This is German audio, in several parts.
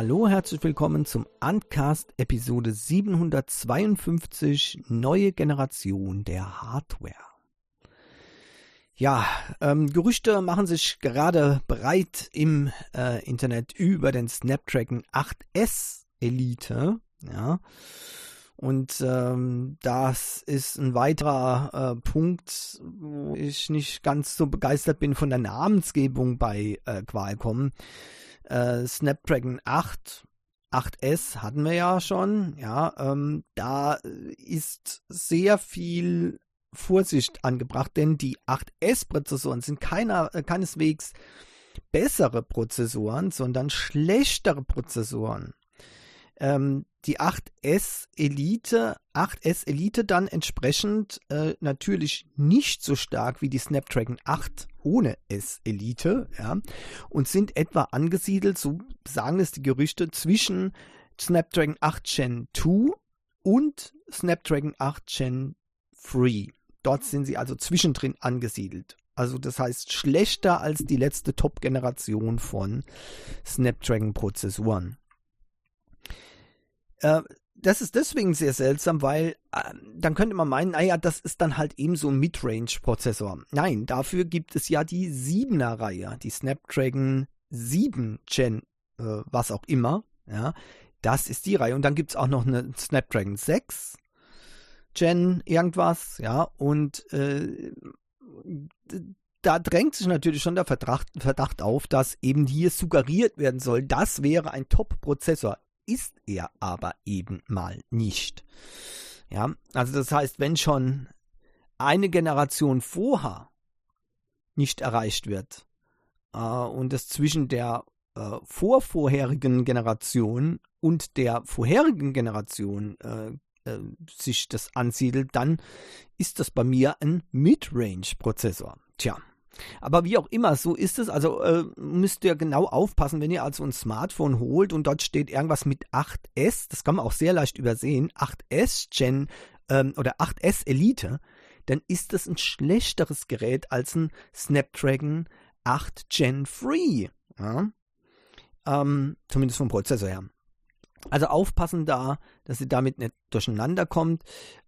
Hallo, herzlich willkommen zum Uncast Episode 752, neue Generation der Hardware. Ja, Gerüchte machen sich gerade breit im Internet über den Snapdragon 8S Elite, ja. Und das ist ein weiterer Punkt, wo ich nicht ganz so begeistert bin von der Namensgebung bei Qualcomm. Snapdragon 8S hatten wir ja schon, ja, da ist sehr viel Vorsicht angebracht, denn die 8S-Prozessoren sind keineswegs bessere Prozessoren, sondern schlechtere Prozessoren. Die 8S Elite dann entsprechend natürlich nicht so stark wie die Snapdragon 8 ohne S Elite, ja, und sind etwa angesiedelt, so sagen es die Gerüchte, zwischen Snapdragon 8 Gen 2 und Snapdragon 8 Gen 3. Dort sind sie also zwischendrin angesiedelt. Also das heißt schlechter als die letzte Top-Generation von Snapdragon-Prozessoren. Das ist deswegen sehr seltsam, weil dann könnte man meinen, naja, das ist dann halt eben so ein Midrange-Prozessor. Nein, dafür gibt es ja die 7er-Reihe, die Snapdragon 7 Gen, was auch immer. Ja, das ist die Reihe. Und dann gibt es auch noch eine Snapdragon 6 Gen irgendwas, ja, und da drängt sich natürlich schon der Verdacht auf, dass eben hier suggeriert werden soll, das wäre ein Top-Prozessor. Ist er aber eben mal nicht. Ja, also das heißt, wenn schon eine Generation vorher nicht erreicht wird und es zwischen der vorherigen Generation und der vorherigen Generation sich das ansiedelt, dann ist das bei mir ein Midrange-Prozessor. Tja. Aber wie auch immer, so ist es. Also müsst ihr genau aufpassen, wenn ihr also ein Smartphone holt und dort steht irgendwas mit 8S, das kann man auch sehr leicht übersehen, 8S Gen oder 8S Elite, dann ist das ein schlechteres Gerät als ein Snapdragon 8 Gen 3. Ja? Zumindest vom Prozessor her. Also aufpassen da, dass ihr damit nicht durcheinander kommt.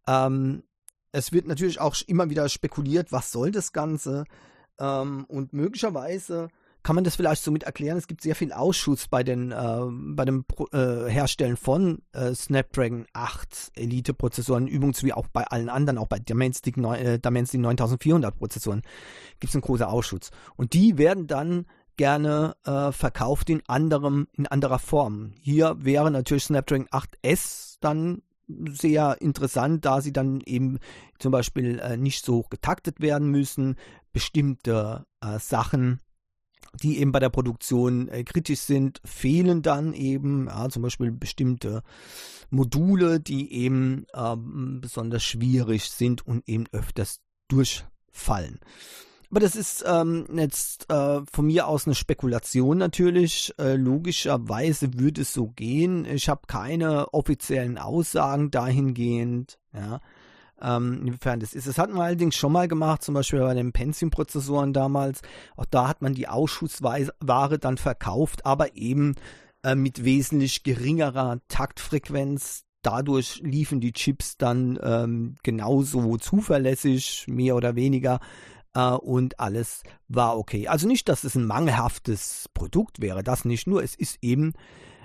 Es wird natürlich auch immer wieder spekuliert, was soll das Ganze? Und möglicherweise kann man das vielleicht so mit erklären, es gibt sehr viel Ausschuss bei dem Herstellen von Snapdragon 8 Elite Prozessoren, übrigens wie auch bei allen anderen, auch bei Dimensity 9400 Prozessoren gibt es einen großen Ausschuss. Und die werden dann gerne verkauft in anderer Form. Hier wäre natürlich Snapdragon 8S dann sehr interessant, da sie dann eben zum Beispiel nicht so hoch getaktet werden müssen. Bestimmte Sachen, die eben bei der Produktion kritisch sind, fehlen dann eben. Ja, zum Beispiel bestimmte Module, die eben besonders schwierig sind und eben öfters durchfallen. Aber das ist jetzt von mir aus eine Spekulation natürlich. Logischerweise würde es so gehen. Ich habe keine offiziellen Aussagen dahingehend, ja, inwiefern das ist. Das hatten wir allerdings schon mal gemacht, zum Beispiel bei den Pentium-Prozessoren damals. Auch da hat man die Ausschussware dann verkauft, aber eben mit wesentlich geringerer Taktfrequenz. Dadurch liefen die Chips dann genauso zuverlässig, mehr oder weniger. Und alles war okay. Also nicht, dass es ein mangelhaftes Produkt wäre, das nicht, nur es ist eben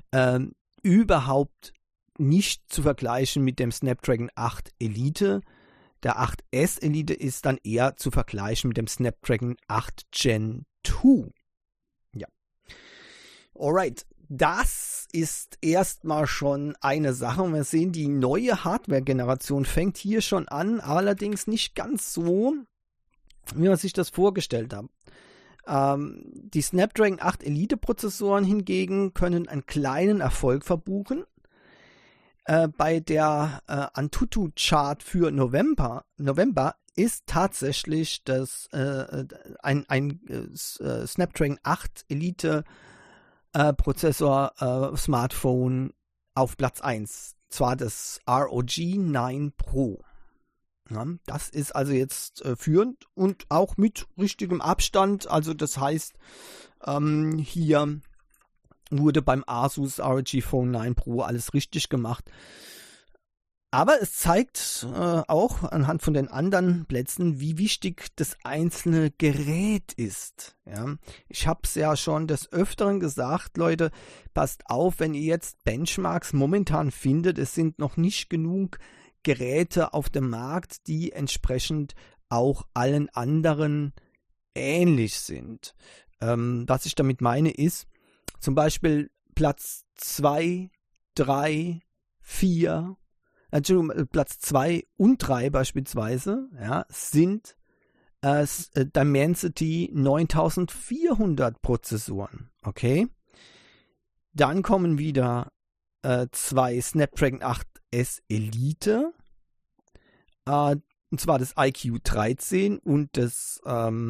überhaupt nicht zu vergleichen mit dem Snapdragon 8 Elite. Der 8S Elite ist dann eher zu vergleichen mit dem Snapdragon 8 Gen 2. Ja. Alright. Das ist erstmal schon eine Sache. Und wir sehen, die neue Hardware-Generation fängt hier schon an, allerdings nicht ganz so, wie man sich das vorgestellt hat. Die Snapdragon 8 Elite Prozessoren hingegen können einen kleinen Erfolg verbuchen. Bei der Antutu Chart für November ist tatsächlich das ein Snapdragon 8 Elite Prozessor Smartphone auf Platz 1. Zwar das ROG 9 Pro. Ja, das ist also jetzt führend und auch mit richtigem Abstand. Also das heißt, hier wurde beim Asus ROG Phone 9 Pro alles richtig gemacht. Aber es zeigt auch anhand von den anderen Plätzen, wie wichtig das einzelne Gerät ist. Ja? Ich habe es ja schon des Öfteren gesagt, Leute, passt auf, wenn ihr jetzt Benchmarks momentan findet, es sind noch nicht genug Geräte auf dem Markt, die entsprechend auch allen anderen ähnlich sind. Was ich damit meine ist, zum Beispiel Platz 2, 3, 4, Platz 2 und 3 beispielsweise, ja, sind Dimensity 9400 Prozessoren, okay? Dann kommen wieder 2 Snapdragon 8S Elite, und zwar das IQ 13 und das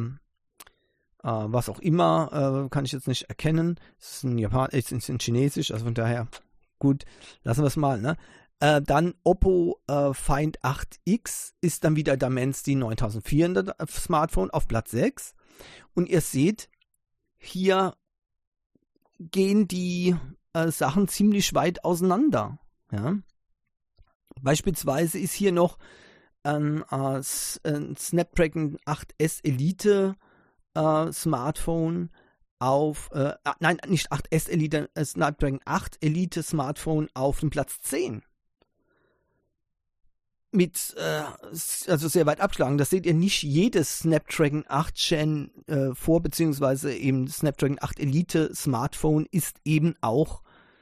was auch immer, kann ich jetzt nicht erkennen. Es ist in Japan, es ist in Chinesisch, also von daher, gut, lassen wir es mal, ne? Dann Oppo Find 8X ist dann wieder Dimensity 9400 Smartphone auf Platz 6. Und ihr seht, hier gehen die Sachen ziemlich weit auseinander. Ja? Beispielsweise ist hier noch ein Snapdragon 8S Elite Smartphone auf, nein, nicht 8S Elite, Snapdragon 8 Elite Smartphone auf dem Platz 10. Mit, also sehr weit abgeschlagen. Das seht ihr, nicht jedes Snapdragon 8 Gen vor, beziehungsweise eben Snapdragon 8 Elite Smartphone ist eben auch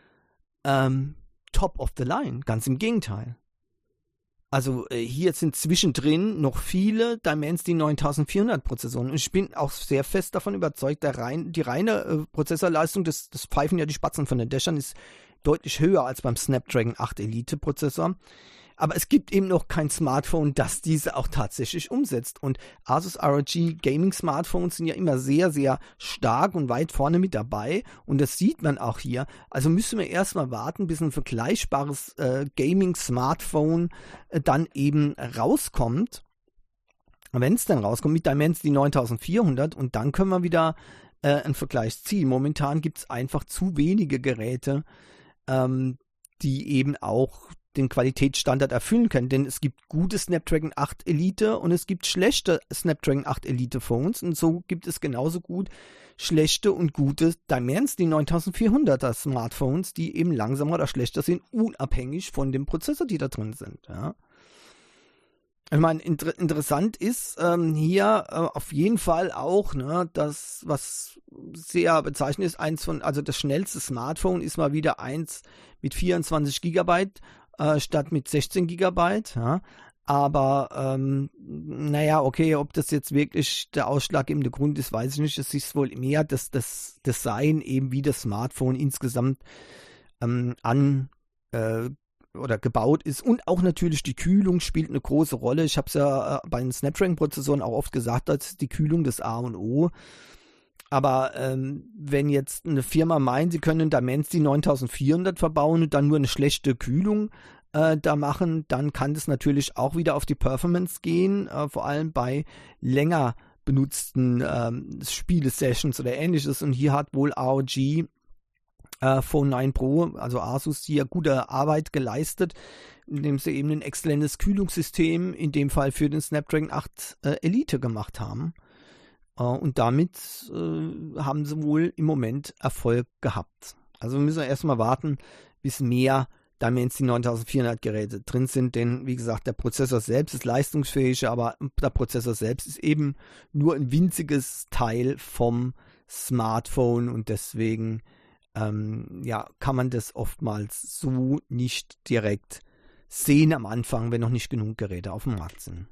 top of the line. Ganz im Gegenteil. Also hier sind zwischendrin noch viele Dimensity 9400 Prozessoren. Und ich bin auch sehr fest davon überzeugt, die reine Prozessorleistung, das pfeifen ja die Spatzen von den Dächern, ist deutlich höher als beim Snapdragon 8 Elite Prozessor. Aber es gibt eben noch kein Smartphone, das diese auch tatsächlich umsetzt. Und Asus ROG Gaming Smartphones sind ja immer sehr, sehr stark und weit vorne mit dabei. Und das sieht man auch hier. Also müssen wir erstmal warten, bis ein vergleichbares Gaming Smartphone dann eben rauskommt. Wenn es dann rauskommt mit Dimensity 9400, und dann können wir wieder einen Vergleich ziehen. Momentan gibt es einfach zu wenige Geräte, die eben auch den Qualitätsstandard erfüllen können, denn es gibt gute Snapdragon 8 Elite und es gibt schlechte Snapdragon 8 Elite Phones, und so gibt es genauso gut schlechte und gute Dimensity 9400er Smartphones, die eben langsamer oder schlechter sind, unabhängig von dem Prozessor, die da drin sind. Ja. Ich meine, interessant ist hier auf jeden Fall auch, ne, das, was sehr bezeichnet ist, also das schnellste Smartphone ist mal wieder eins mit 24 Gigabyte statt mit 16 Gigabyte, ja. Aber naja, okay, ob das jetzt wirklich der ausschlaggebende Grund ist, weiß ich nicht. Es ist wohl mehr das Design, eben wie das Smartphone insgesamt oder gebaut ist, und auch natürlich die Kühlung spielt eine große Rolle. Ich habe es ja bei den Snapdragon-Prozessoren auch oft gesagt, dass die Kühlung das A und O. Aber wenn jetzt eine Firma meint, sie können Dimensity 9400 verbauen und dann nur eine schlechte Kühlung da machen, dann kann das natürlich auch wieder auf die Performance gehen, vor allem bei länger benutzten Spiele-Sessions oder ähnliches. Und hier hat wohl ROG Phone 9 Pro, also Asus, hier gute Arbeit geleistet, indem sie eben ein exzellentes Kühlungssystem, in dem Fall für den Snapdragon 8 Elite gemacht haben. Und damit haben sie wohl im Moment Erfolg gehabt. Also wir müssen erstmal warten, bis mehr Dimensity 9400 Geräte drin sind, denn wie gesagt, der Prozessor selbst ist leistungsfähig, aber der Prozessor selbst ist eben nur ein winziges Teil vom Smartphone, und deswegen ja, kann man das oftmals so nicht direkt sehen am Anfang, wenn noch nicht genug Geräte auf dem Markt sind.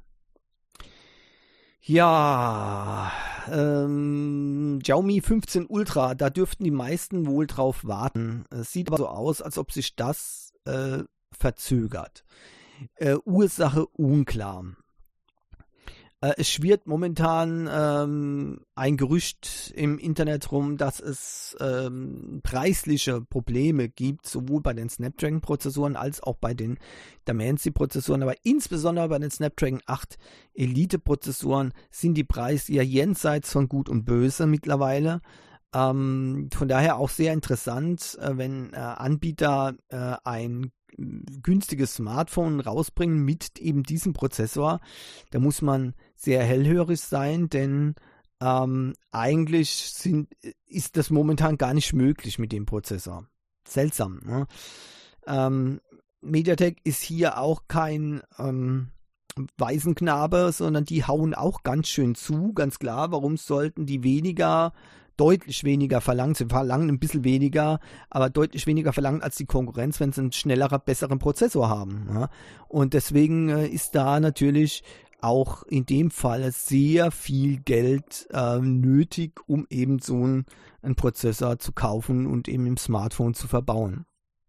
Ja, Xiaomi 15 Ultra, da dürften die meisten wohl drauf warten. Es sieht aber so aus, als ob sich das verzögert. Ursache unklar. Es schwirrt momentan ein Gerücht im Internet rum, dass es preisliche Probleme gibt, sowohl bei den Snapdragon-Prozessoren als auch bei den Dimensity-Prozessoren. Aber insbesondere bei den Snapdragon 8 Elite-Prozessoren sind die Preise ja jenseits von Gut und Böse mittlerweile. Von daher auch sehr interessant, wenn Anbieter ein günstiges Smartphone rausbringen mit eben diesem Prozessor. Da muss man sehr hellhörig sein, denn eigentlich ist das momentan gar nicht möglich mit dem Prozessor. Seltsam, ne? MediaTek ist hier auch kein Waisenknabe, sondern die hauen auch ganz schön zu, ganz klar. Warum sollten die deutlich weniger verlangen? Sie verlangen ein bisschen weniger, aber deutlich weniger verlangen als die Konkurrenz, wenn sie einen schnelleren, besseren Prozessor haben. Ja? Und deswegen ist da natürlich auch in dem Fall sehr viel Geld nötig, um eben so einen Prozessor zu kaufen und eben im Smartphone zu verbauen.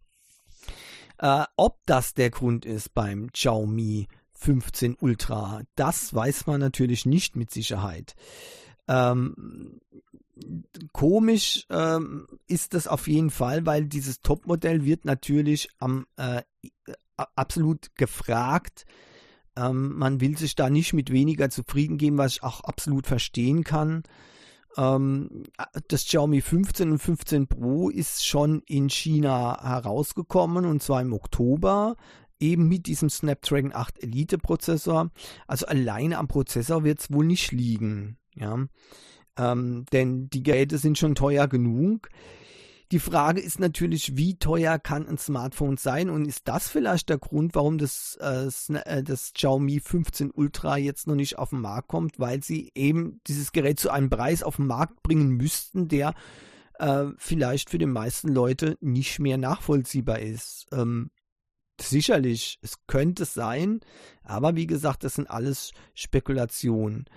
Ob das der Grund ist beim Xiaomi 15 Ultra, das weiß man natürlich nicht mit Sicherheit. Komisch ist das auf jeden Fall, weil dieses Topmodell wird natürlich absolut gefragt. Man will sich da nicht mit weniger zufrieden geben, was ich auch absolut verstehen kann. Das Xiaomi 15 und 15 Pro ist schon in China herausgekommen, und zwar im Oktober, eben mit diesem Snapdragon 8 Elite Prozessor. Also alleine am Prozessor wird es wohl nicht liegen, ja. Denn die Geräte sind schon teuer genug. Die Frage ist natürlich, wie teuer kann ein Smartphone sein, und ist das vielleicht der Grund, warum das Xiaomi 15 Ultra jetzt noch nicht auf den Markt kommt, weil sie eben dieses Gerät zu einem Preis auf den Markt bringen müssten, der vielleicht für die meisten Leute nicht mehr nachvollziehbar ist. Sicherlich, es könnte sein, aber wie gesagt, das sind alles Spekulationen.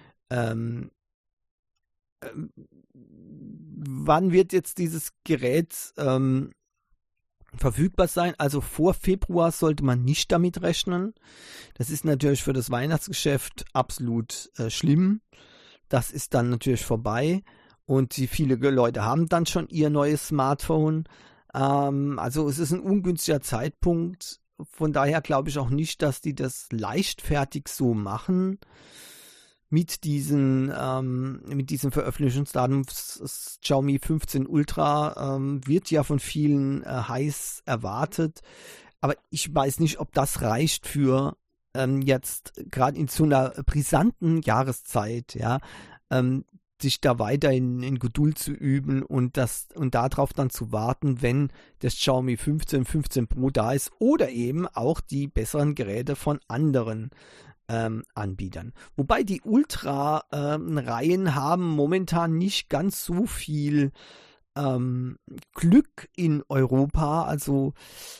Wann wird jetzt dieses Gerät verfügbar sein? Also vor Februar sollte man nicht damit rechnen. Das ist natürlich für das Weihnachtsgeschäft absolut schlimm. Das ist dann natürlich vorbei, und viele Leute haben dann schon ihr neues Smartphone. Also es ist ein ungünstiger Zeitpunkt. Von daher glaube ich auch nicht, dass die das leichtfertig so machen. Mit diesem Veröffentlichungsdatum. Das Xiaomi 15 Ultra wird ja von vielen heiß erwartet, aber ich weiß nicht, ob das reicht für jetzt gerade in so einer brisanten Jahreszeit, ja, sich da weiter in Geduld zu üben und darauf dann zu warten, wenn das Xiaomi 15 Pro da ist, oder eben auch die besseren Geräte von anderen Anbietern. Wobei die Ultra-Reihen haben momentan nicht ganz so viel Glück in Europa. Also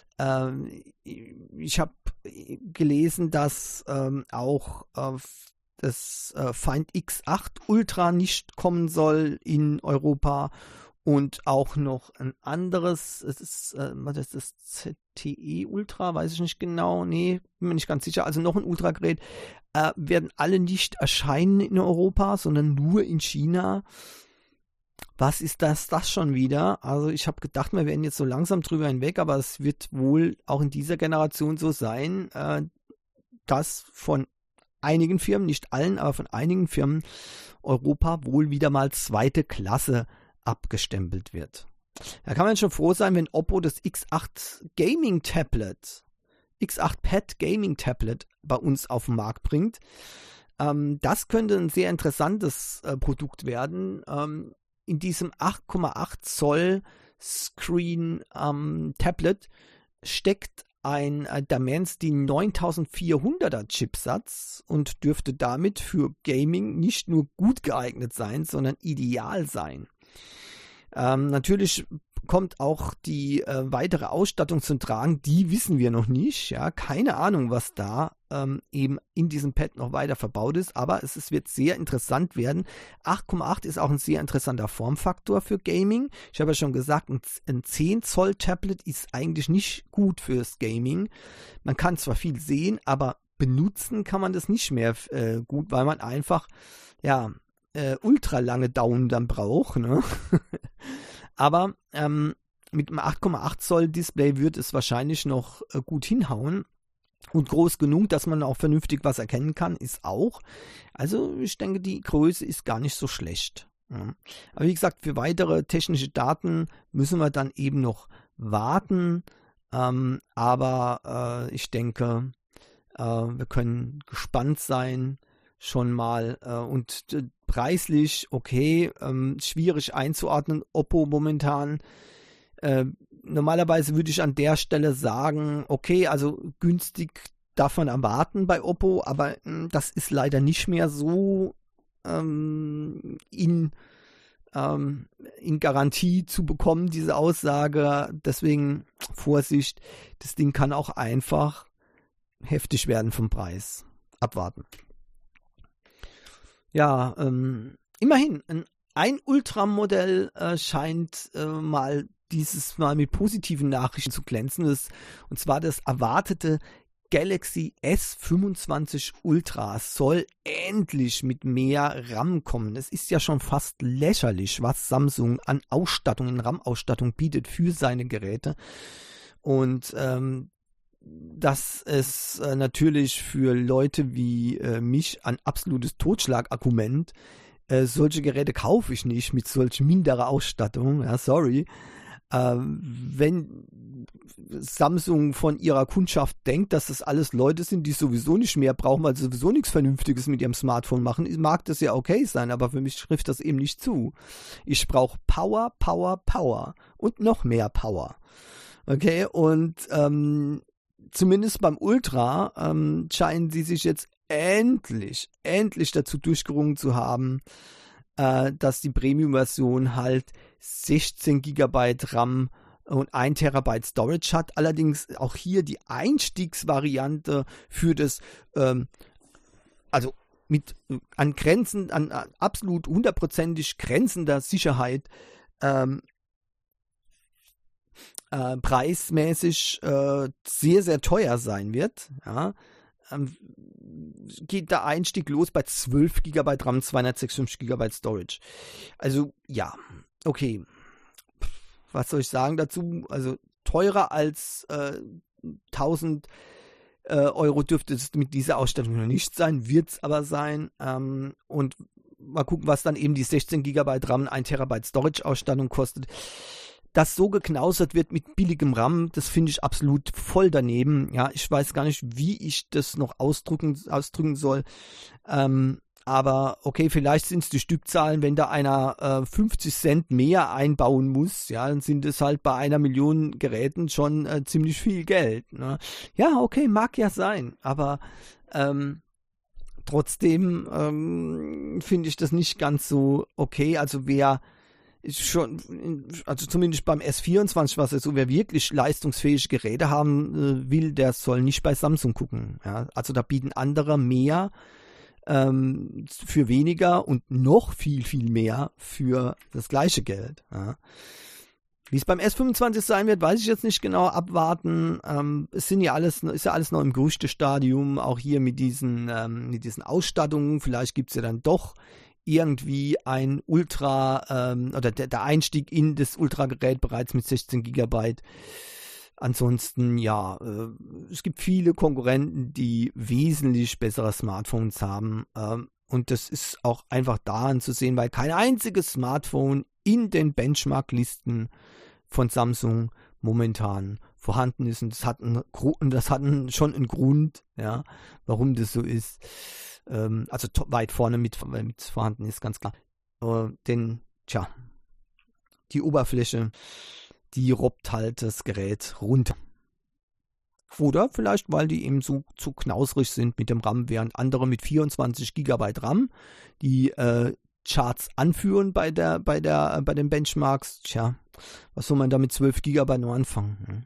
ich habe gelesen, dass auch das Find X8 Ultra nicht kommen soll in Europa, und auch noch ein anderes, das ist das ZTE Ultra, weiß ich nicht genau, nee, bin mir nicht ganz sicher, also noch ein Ultragerät, werden alle nicht erscheinen in Europa, sondern nur in China. Was ist das schon wieder? Also ich habe gedacht, wir werden jetzt so langsam drüber hinweg, aber es wird wohl auch in dieser Generation so sein, dass von einigen Firmen, nicht allen, aber von einigen Firmen Europa wohl wieder mal zweite Klasse abgestempelt wird. Da kann man schon froh sein, wenn Oppo das X8 Gaming Tablet, X8 Pad Gaming Tablet bei uns auf den Markt bringt. Das könnte ein sehr interessantes Produkt werden. In diesem 8,8 Zoll Screen Tablet steckt ein Dimensity 9400er Chipsatz und dürfte damit für Gaming nicht nur gut geeignet sein, sondern ideal sein. Natürlich kommt auch die weitere Ausstattung zum Tragen, die wissen wir noch nicht. Ja, keine Ahnung, was da eben in diesem Pad noch weiter verbaut ist, aber es wird sehr interessant werden. 8,8 ist auch ein sehr interessanter Formfaktor für Gaming. Ich habe ja schon gesagt, ein 10 Zoll Tablet ist eigentlich nicht gut fürs Gaming. Man kann zwar viel sehen, aber benutzen kann man das nicht mehr gut, weil man einfach, ja, ultra lange Daumen dann braucht, ne? Aber mit einem 8,8 Zoll Display wird es wahrscheinlich noch gut hinhauen. Und groß genug, dass man auch vernünftig was erkennen kann, ist auch. Also ich denke, die Größe ist gar nicht so schlecht. Ja. Aber wie gesagt, für weitere technische Daten müssen wir dann eben noch warten. Aber ich denke, wir können gespannt sein, schon mal. Und preislich, okay, schwierig einzuordnen. Oppo momentan. Normalerweise würde ich an der Stelle sagen, okay, also günstig darf man erwarten bei Oppo, aber das ist leider nicht mehr so in Garantie zu bekommen, diese Aussage. Deswegen Vorsicht, das Ding kann auch einfach heftig werden vom Preis. Abwarten. Ja, immerhin, ein Ultramodell scheint dieses Mal mit positiven Nachrichten zu glänzen. Und zwar das erwartete Galaxy S25 Ultra soll endlich mit mehr RAM kommen. Es ist ja schon fast lächerlich, was Samsung an Ausstattung, in RAM-Ausstattung bietet für seine Geräte. Und dass es natürlich für Leute wie mich ein absolutes Totschlagargument. Solche Geräte kaufe ich nicht mit solch minderer Ausstattung. Ja, sorry. Wenn Samsung von ihrer Kundschaft denkt, dass das alles Leute sind, die sowieso nicht mehr brauchen, weil sie sowieso nichts Vernünftiges mit ihrem Smartphone machen, mag das ja okay sein, aber für mich trifft das eben nicht zu. Ich brauche Power, Power, Power und noch mehr Power. Okay, und zumindest beim Ultra scheinen sie sich jetzt endlich dazu durchgerungen zu haben, dass die Premium-Version halt 16 GB RAM und 1 Terabyte Storage hat. Allerdings auch hier die Einstiegsvariante für das, also mit an absolut hundertprozentig grenzender Sicherheit preismäßig sehr, sehr teuer sein wird. Ja. Geht der Einstieg los bei 12 GB RAM, 256 GB Storage. Also ja, okay. Was soll ich sagen dazu? Also teurer als 1000 Euro dürfte es mit dieser Ausstattung noch nicht sein, wird es aber sein. Und mal gucken, was dann eben die 16 GB RAM, 1 Terabyte Storage Ausstattung kostet. Dass so geknausert wird mit billigem RAM, das finde ich absolut voll daneben. Ja, ich weiß gar nicht, wie ich das noch ausdrücken soll. Aber okay, vielleicht sind es die Stückzahlen, wenn da einer 50 Cent mehr einbauen muss, ja, dann sind es halt bei 1 Million Geräten schon ziemlich viel Geld. Ne? Ja, okay, mag ja sein, aber trotzdem finde ich das nicht ganz so okay. Also wer also zumindest beim S24 was so, wer wirklich leistungsfähige Geräte haben will, der soll nicht bei Samsung gucken. Ja? Also da bieten andere mehr für weniger und noch viel, viel mehr für das gleiche Geld. Ja? Wie es beim S25 sein wird, weiß ich jetzt nicht genau. Abwarten. Es ist ja alles noch im Gerüchtestadium, auch hier mit diesen Ausstattungen. Vielleicht gibt es ja dann doch irgendwie ein Ultra oder der Einstieg in das Ultra-Gerät bereits mit 16 GB. Ansonsten, ja, es gibt viele Konkurrenten, die wesentlich bessere Smartphones haben. Und das ist auch einfach daran zu sehen, weil kein einziges Smartphone in den Benchmark-Listen von Samsung momentan vorhanden ist. Und das hat schon einen Grund, ja, warum das so ist. Also weit vorne mit vorhanden ist, ganz klar. Denn, die Oberfläche, die robbt halt das Gerät runter. Oder vielleicht, weil die eben so zu knausrig sind mit dem RAM, während andere mit 24 GB RAM die Charts anführen bei den Benchmarks. Was soll man da mit 12 GB nur anfangen?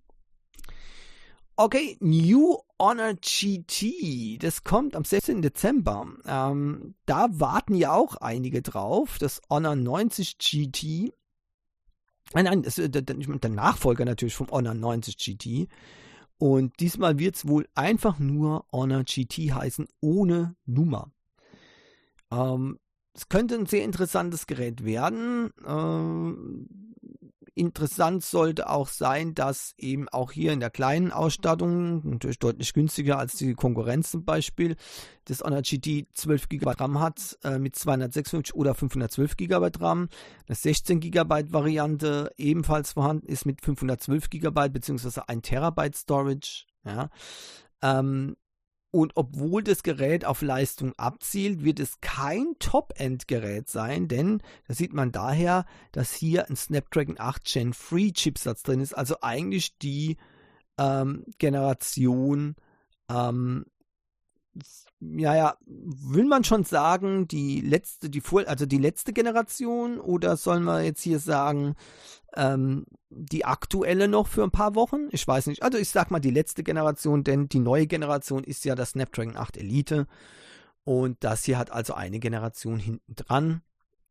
Okay, New Honor GT, das kommt am 16. Dezember. Da warten ja auch einige drauf. Das Honor 90 GT. Nein, das ist der Nachfolger natürlich vom Honor 90 GT. Und diesmal wird es wohl einfach nur Honor GT heißen, ohne Nummer. es könnte ein sehr interessantes Gerät werden. Interessant sollte auch sein, dass eben auch hier in der kleinen Ausstattung, natürlich deutlich günstiger als die Konkurrenz zum Beispiel, das Honor GT 12 GB RAM hat mit 256 oder 512 GB RAM. Eine 16 GB Variante ebenfalls vorhanden ist mit 512 GB bzw. 1 Terabyte Storage. Ja. Und obwohl das Gerät auf Leistung abzielt, wird es kein Top-End-Gerät sein, denn das sieht man daher, dass hier ein Snapdragon 8 Gen 3 Chipsatz drin ist, also eigentlich die Generation, will man schon sagen, die letzte Generation, oder sollen wir jetzt hier sagen, die aktuelle noch für ein paar Wochen? Ich weiß nicht. Also ich sag mal die letzte Generation, denn die neue Generation ist ja das Snapdragon 8 Elite und das hier hat also eine Generation hinten dran.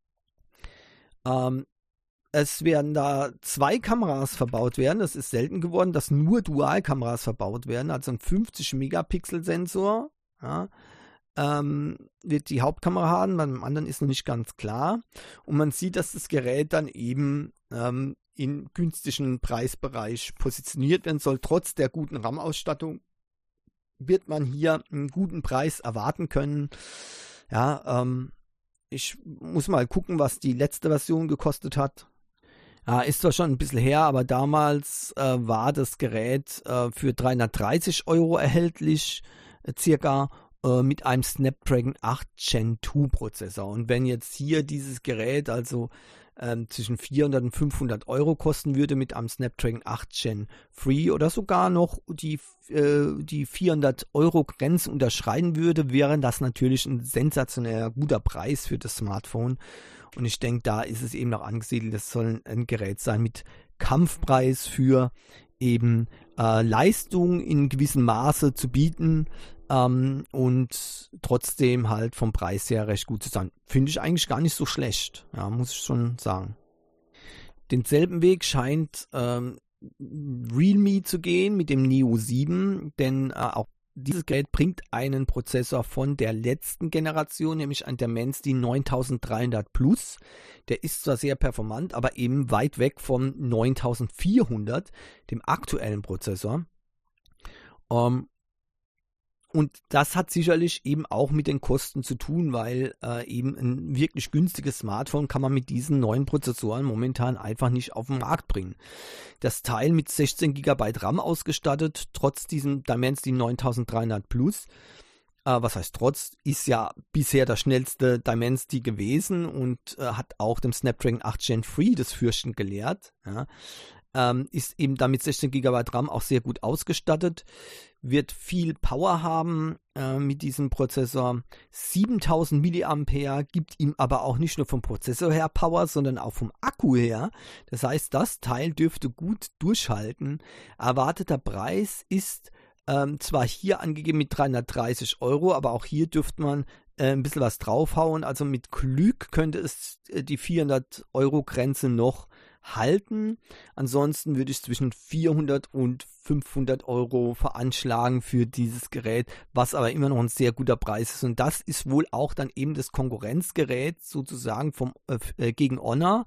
Es werden da 2 Kameras verbaut werden. Das ist selten geworden, dass nur Dualkameras verbaut werden. Also ein 50-Megapixel-Sensor. Ja, wird die Hauptkamera haben, beim anderen ist noch nicht ganz klar. Und man sieht, dass das Gerät dann eben in günstigen Preisbereich positioniert werden soll. Trotz der guten RAM-Ausstattung wird man hier einen guten Preis erwarten können. Ja, ich muss mal gucken, was die letzte Version gekostet hat. Ja, ist zwar schon ein bisschen her, aber damals war das Gerät für 330 € erhältlich, circa, mit einem Snapdragon 8 Gen 2 Prozessor. Und wenn jetzt hier dieses Gerät also zwischen 400 und 500 € kosten würde mit einem Snapdragon 8 Gen 3 oder sogar noch die 400 € Grenze unterschreiten würde, wäre das natürlich ein sensationeller guter Preis für das Smartphone. Und ich denke, da ist es eben noch angesiedelt, das soll ein Gerät sein mit Kampfpreis für eben Leistung in gewissem Maße zu bieten, und trotzdem halt vom Preis her recht gut zu sein. Finde ich eigentlich gar nicht so schlecht, ja, muss ich schon sagen. Denselben Weg scheint Realme zu gehen mit dem Neo 7, denn auch dieses Gerät bringt einen Prozessor von der letzten Generation, nämlich ein Dimensity 9300 Plus. Der ist zwar sehr performant, aber eben weit weg vom 9400, dem aktuellen Prozessor. Und das hat sicherlich eben auch mit den Kosten zu tun, weil eben ein wirklich günstiges Smartphone kann man mit diesen neuen Prozessoren momentan einfach nicht auf den Markt bringen. Das Teil mit 16 GB RAM ausgestattet, trotz diesem Dimensity 9300 Plus, was heißt trotz, ist ja bisher das schnellste Dimensity gewesen und hat auch dem Snapdragon 8 Gen 3 das Fürchten gelehrt, ja. Ist eben damit 16 GB RAM auch sehr gut ausgestattet, wird viel Power haben mit diesem Prozessor. 7000 mAh gibt ihm aber auch nicht nur vom Prozessor her Power, sondern auch vom Akku her. Das heißt, das Teil dürfte gut durchhalten. Erwarteter Preis ist zwar hier angegeben mit 330 €, aber auch hier dürfte man ein bisschen was draufhauen. Also mit Glück könnte es die 400 € Grenze noch halten. Ansonsten würde ich zwischen 400 und 500 € veranschlagen für dieses Gerät, was aber immer noch ein sehr guter Preis ist. Und das ist wohl auch dann eben das Konkurrenzgerät sozusagen gegen Honor.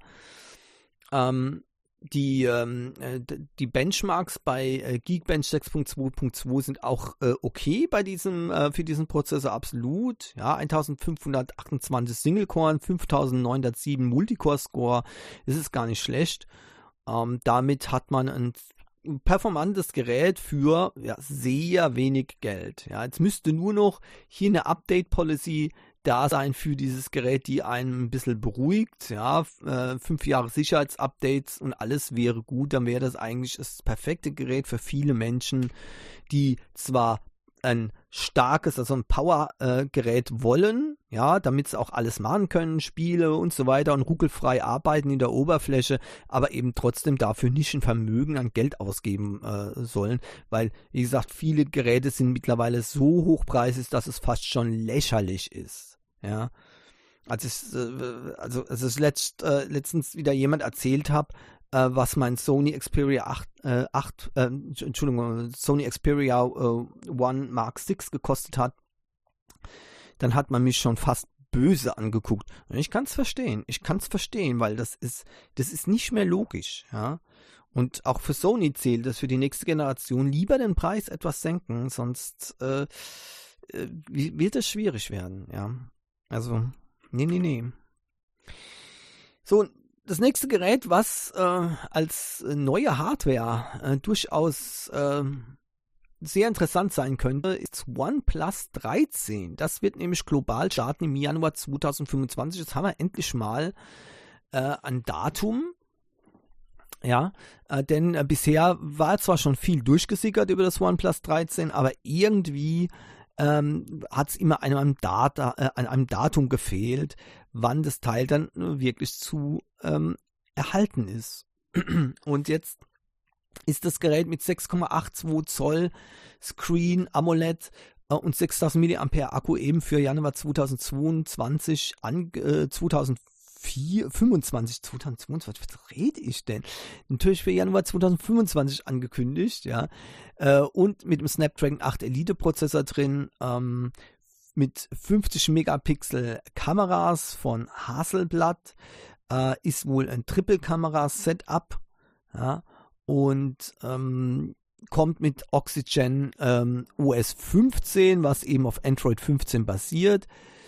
Die Benchmarks bei Geekbench 6.2.2 sind auch okay bei für diesen Prozessor, absolut. Ja, 1528 Single-Core, 5907 Multicore-Score, das ist gar nicht schlecht. Damit hat man ein performantes Gerät für sehr wenig Geld. Ja, jetzt müsste nur noch hier eine Update-Policy da sein für dieses Gerät, die einen ein bisschen beruhigt, ja, 5 Jahre Sicherheitsupdates und alles wäre gut, dann wäre das eigentlich das perfekte Gerät für viele Menschen, die zwar ein starkes, also ein Power-Gerät wollen, ja, damit sie auch alles machen können, Spiele und so weiter und ruckelfrei arbeiten in der Oberfläche, aber eben trotzdem dafür nicht ein Vermögen an Geld ausgeben sollen, weil, wie gesagt, viele Geräte sind mittlerweile so hochpreisig, dass es fast schon lächerlich ist, ja. Als ich letztens wieder jemand erzählt habe, was mein Sony Xperia Sony Xperia One Mark 6 gekostet hat, dann hat man mich schon fast böse angeguckt. Und ich kann es verstehen. Weil das ist nicht mehr logisch, ja. Und auch für Sony zählt das für die nächste Generation lieber den Preis etwas senken, sonst wird es schwierig werden, ja. Also, nee. So, das nächste Gerät, was als neue Hardware durchaus sehr interessant sein könnte, ist OnePlus 13. Das wird nämlich global starten im Januar 2025. Jetzt haben wir endlich mal ein Datum. Ja, denn bisher war zwar schon viel durchgesickert über das OnePlus 13, aber irgendwie hat es immer an einem Datum gefehlt, wann das Teil dann wirklich zu erhalten ist. Und jetzt ist das Gerät mit 6,82 Zoll Screen, AMOLED und 6000 mAh Akku eben für Januar 2022 2022, was rede ich denn? Natürlich für Januar 2025 angekündigt, ja. Und mit dem Snapdragon 8 Elite Prozessor drin, mit 50 Megapixel Kameras von Hasselblad, ist wohl ein Triple-Kamera-Setup, ja. Und kommt mit Oxygen OS 15, was eben auf Android 15 basiert.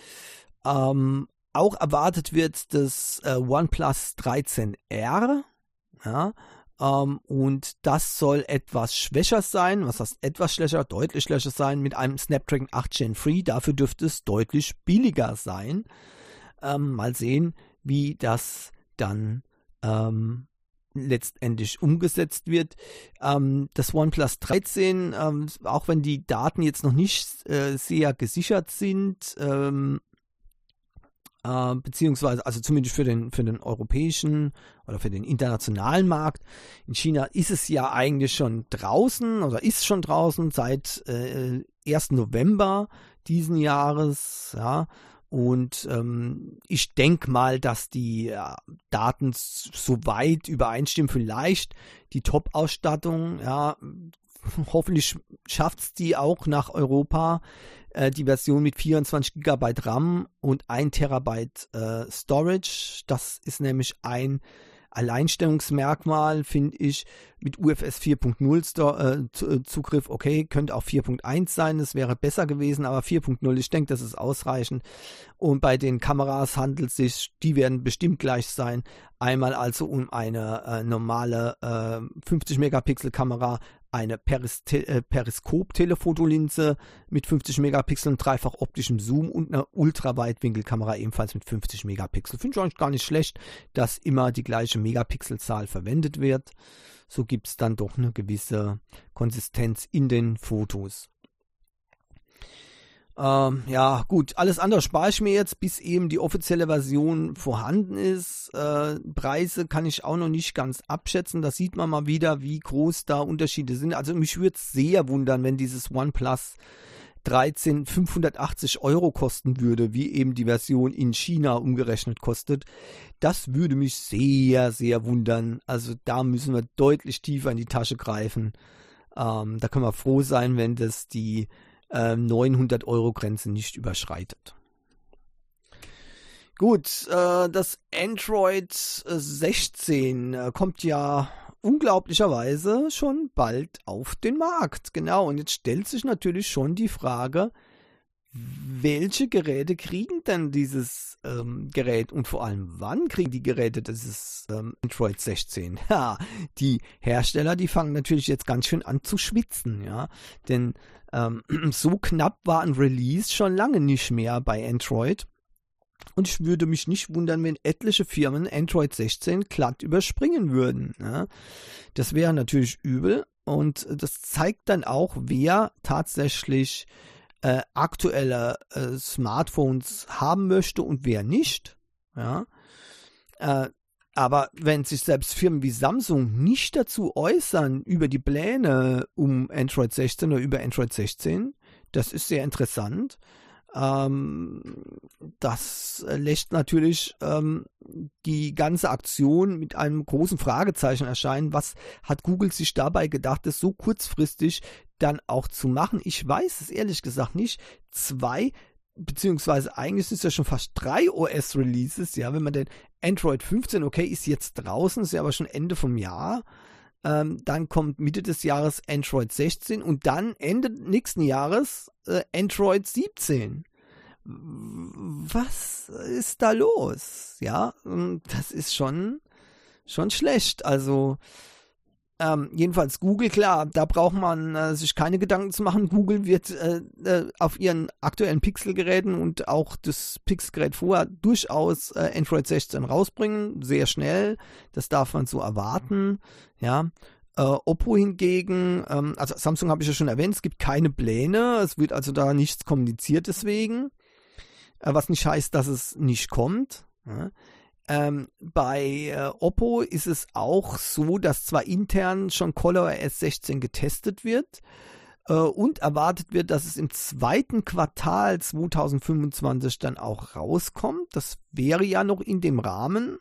Auch erwartet wird das OnePlus 13R, ja, und das soll etwas schwächer sein. Was heißt etwas schwächer? Deutlich schwächer sein mit einem Snapdragon 8 Gen 3. Dafür dürfte es deutlich billiger sein. Mal sehen, wie das dann letztendlich umgesetzt wird. Das OnePlus 13, auch wenn die Daten jetzt noch nicht sehr gesichert sind, beziehungsweise, also zumindest für den europäischen oder für den internationalen Markt. In China ist es ja eigentlich schon draußen oder ist schon draußen seit 1. November diesen Jahres, ja. Und ich denke mal, dass die Daten soweit übereinstimmen. Vielleicht die Top-Ausstattung, ja, hoffentlich schafft es die auch nach Europa. Die Version mit 24 GB RAM und 1 TB Storage. Das ist nämlich ein Alleinstellungsmerkmal, finde ich, mit UFS 4.0 Zugriff. Okay, könnte auch 4.1 sein, das wäre besser gewesen, aber 4.0, ich denke, das ist ausreichend. Und bei den Kameras handelt es sich, die werden bestimmt gleich sein. Einmal also um eine normale 50 Megapixel Kamera, eine Periskop-Telefotolinse mit 50 Megapixeln, dreifach optischem Zoom und eine Ultraweitwinkelkamera ebenfalls mit 50 Megapixel. Finde ich eigentlich gar nicht schlecht, dass immer die gleiche Megapixelzahl verwendet wird. So gibt es dann doch eine gewisse Konsistenz in den Fotos. Ja, gut, alles andere spare ich mir jetzt, bis eben die offizielle Version vorhanden ist. Preise kann ich auch noch nicht ganz abschätzen. Da sieht man mal wieder, wie groß da Unterschiede sind. Also mich würde es sehr wundern, wenn dieses OnePlus 13 580 € kosten würde, wie eben die Version in China umgerechnet kostet. Das würde mich sehr, sehr wundern. Also da müssen wir deutlich tiefer in die Tasche greifen. Da können wir froh sein, wenn das die 900 € Grenze nicht überschreitet. Gut, das Android 16 kommt ja unglaublicherweise schon bald auf den Markt. Genau, und jetzt stellt sich natürlich schon die Frage, welche Geräte kriegen denn dieses Gerät und vor allem wann kriegen die Geräte dieses Android 16? Ja, die Hersteller, die fangen natürlich jetzt ganz schön an zu schwitzen, ja, denn so knapp war ein Release schon lange nicht mehr bei Android. Und ich würde mich nicht wundern, wenn etliche Firmen Android 16 glatt überspringen würden. Ja. Das wäre natürlich übel und das zeigt dann auch, wer tatsächlich aktuelle Smartphones haben möchte und wer nicht. Ja. Aber wenn sich selbst Firmen wie Samsung nicht dazu äußern über die Pläne um Android 16 oder über Android 16, das ist sehr interessant. Das lässt natürlich die ganze Aktion mit einem großen Fragezeichen erscheinen. Was hat Google sich dabei gedacht, das so kurzfristig dann auch zu machen? Ich weiß es ehrlich gesagt nicht. 2 beziehungsweise eigentlich sind es ja schon fast 3 OS-Releases, ja, wenn man den Android 15, okay, ist jetzt draußen, ist ja aber schon Ende vom Jahr. Dann kommt Mitte des Jahres Android 16 und dann Ende nächsten Jahres Android 17. Was ist da los? Ja, das ist schon schlecht. Also jedenfalls Google, klar, da braucht man sich keine Gedanken zu machen. Google wird auf ihren aktuellen Pixel-Geräten und auch das Pixel-Gerät vorher durchaus Android 16 rausbringen, sehr schnell. Das darf man so erwarten. Ja. Oppo hingegen, also Samsung habe ich ja schon erwähnt, es gibt keine Pläne, es wird also da nichts kommuniziert deswegen, was nicht heißt, dass es nicht kommt. Ja. Bei Oppo ist es auch so, dass zwar intern schon ColorOS 16 getestet wird und erwartet wird, dass es im 2. Quartal 2025 dann auch rauskommt. Das wäre ja noch in dem Rahmen.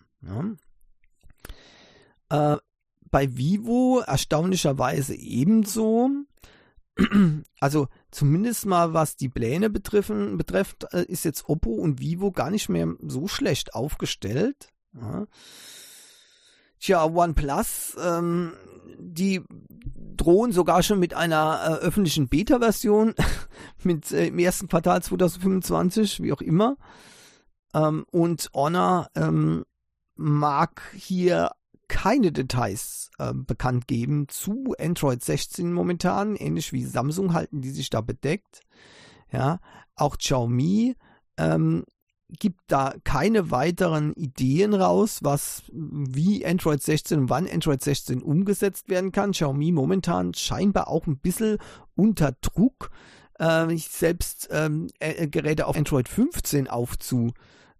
Ja. Bei Vivo erstaunlicherweise ebenso. Also zumindest mal was die Pläne betrifft, ist jetzt Oppo und Vivo gar nicht mehr so schlecht aufgestellt. Ja. Tja, OnePlus, die drohen sogar schon mit einer öffentlichen Beta-Version im 1. Quartal 2025, wie auch immer. Und Honor mag hier keine Details bekannt geben zu Android 16 momentan, ähnlich wie Samsung halten die sich da bedeckt. Ja, auch Xiaomi gibt da keine weiteren Ideen raus, wie Android 16 und wann Android 16 umgesetzt werden kann. Xiaomi momentan scheinbar auch ein bisschen unter Druck, selbst Geräte auf Android 15 aufzuwerten.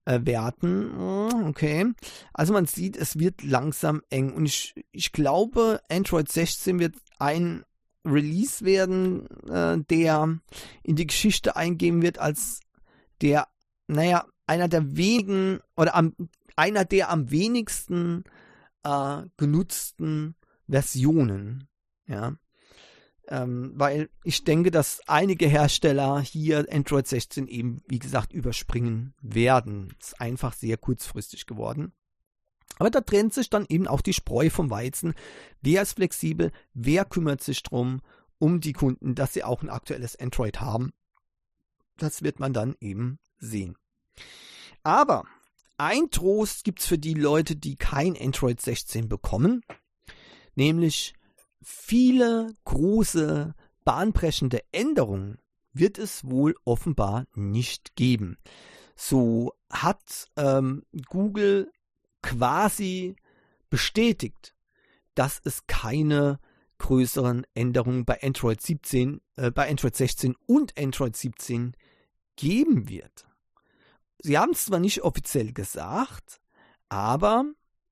Okay, also man sieht, es wird langsam eng und ich glaube, Android 16 wird ein Release werden, der in die Geschichte eingehen wird als der, einer der wenigen oder einer der am wenigsten genutzten Versionen, ja. Weil ich denke, dass einige Hersteller hier Android 16 eben, wie gesagt, überspringen werden. Ist einfach sehr kurzfristig geworden. Aber da trennt sich dann eben auch die Spreu vom Weizen. Wer ist flexibel? Wer kümmert sich um die Kunden, dass sie auch ein aktuelles Android haben? Das wird man dann eben sehen. Aber ein Trost gibt es für die Leute, die kein Android 16 bekommen, nämlich viele große, bahnbrechende Änderungen wird es wohl offenbar nicht geben. So hat Google quasi bestätigt, dass es keine größeren Änderungen bei Android 16 und Android 17 geben wird. Sie haben es zwar nicht offiziell gesagt, aber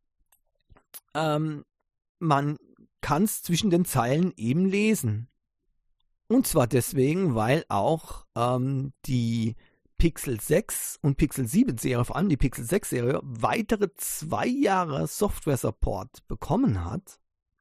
man kann es zwischen den Zeilen eben lesen. Und zwar deswegen, weil auch die Pixel 6 und Pixel 7 Serie, vor allem die Pixel 6 Serie, weitere 2 Jahre Software-Support bekommen hat.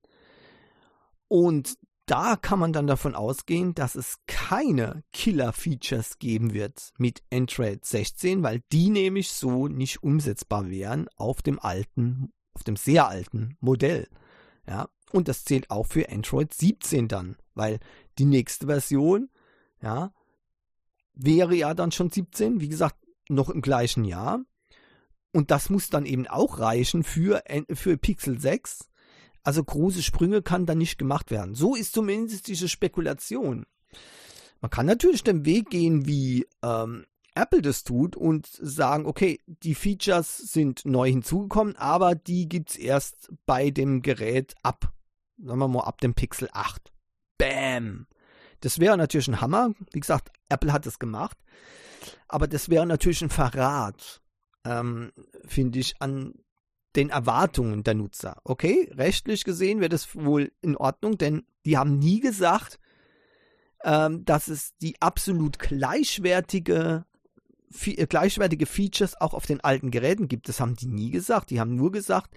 Und da kann man dann davon ausgehen, dass es keine Killer-Features geben wird mit Android 16, weil die nämlich so nicht umsetzbar wären auf dem sehr alten Modell. Ja, und das zählt auch für Android 17 dann, weil die nächste Version, ja, wäre ja dann schon 17, wie gesagt, noch im gleichen Jahr. Und das muss dann eben auch reichen für Pixel 6. Also große Sprünge kann da nicht gemacht werden. So ist zumindest diese Spekulation. Man kann natürlich den Weg gehen, wie Apple das tut und sagen, okay, die Features sind neu hinzugekommen, aber die gibt es erst bei dem Gerät ab dem Pixel 8. Bam! Das wäre natürlich ein Hammer. Wie gesagt, Apple hat es gemacht. Aber das wäre natürlich ein Verrat, finde ich, an den Erwartungen der Nutzer. Okay, rechtlich gesehen wäre das wohl in Ordnung, denn die haben nie gesagt, dass es die absolut gleichwertige Features auch auf den alten Geräten gibt. Das haben die nie gesagt. Die haben nur gesagt,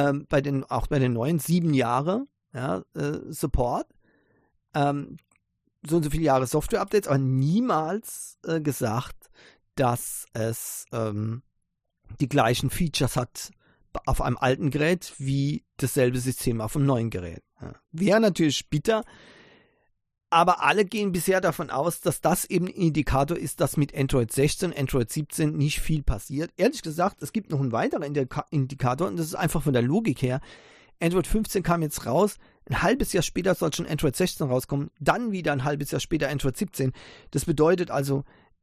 auch bei den neuen 7 Jahre Support. so und so viele Jahre Software-Updates, aber niemals gesagt, dass es die gleichen Features hat auf einem alten Gerät wie dasselbe System auf einem neuen Gerät. Ja. Wäre natürlich bitter, aber alle gehen bisher davon aus, dass das eben ein Indikator ist, dass mit Android 16, Android 17 nicht viel passiert. Ehrlich gesagt, es gibt noch einen weiteren Indikator und das ist einfach von der Logik her. Android 15 kam jetzt raus, ein halbes Jahr später soll schon Android 16 rauskommen, dann wieder ein halbes Jahr später Android 17. Das bedeutet also,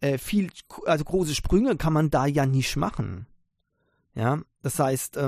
große Sprünge kann man da ja nicht machen. Ja, das heißt,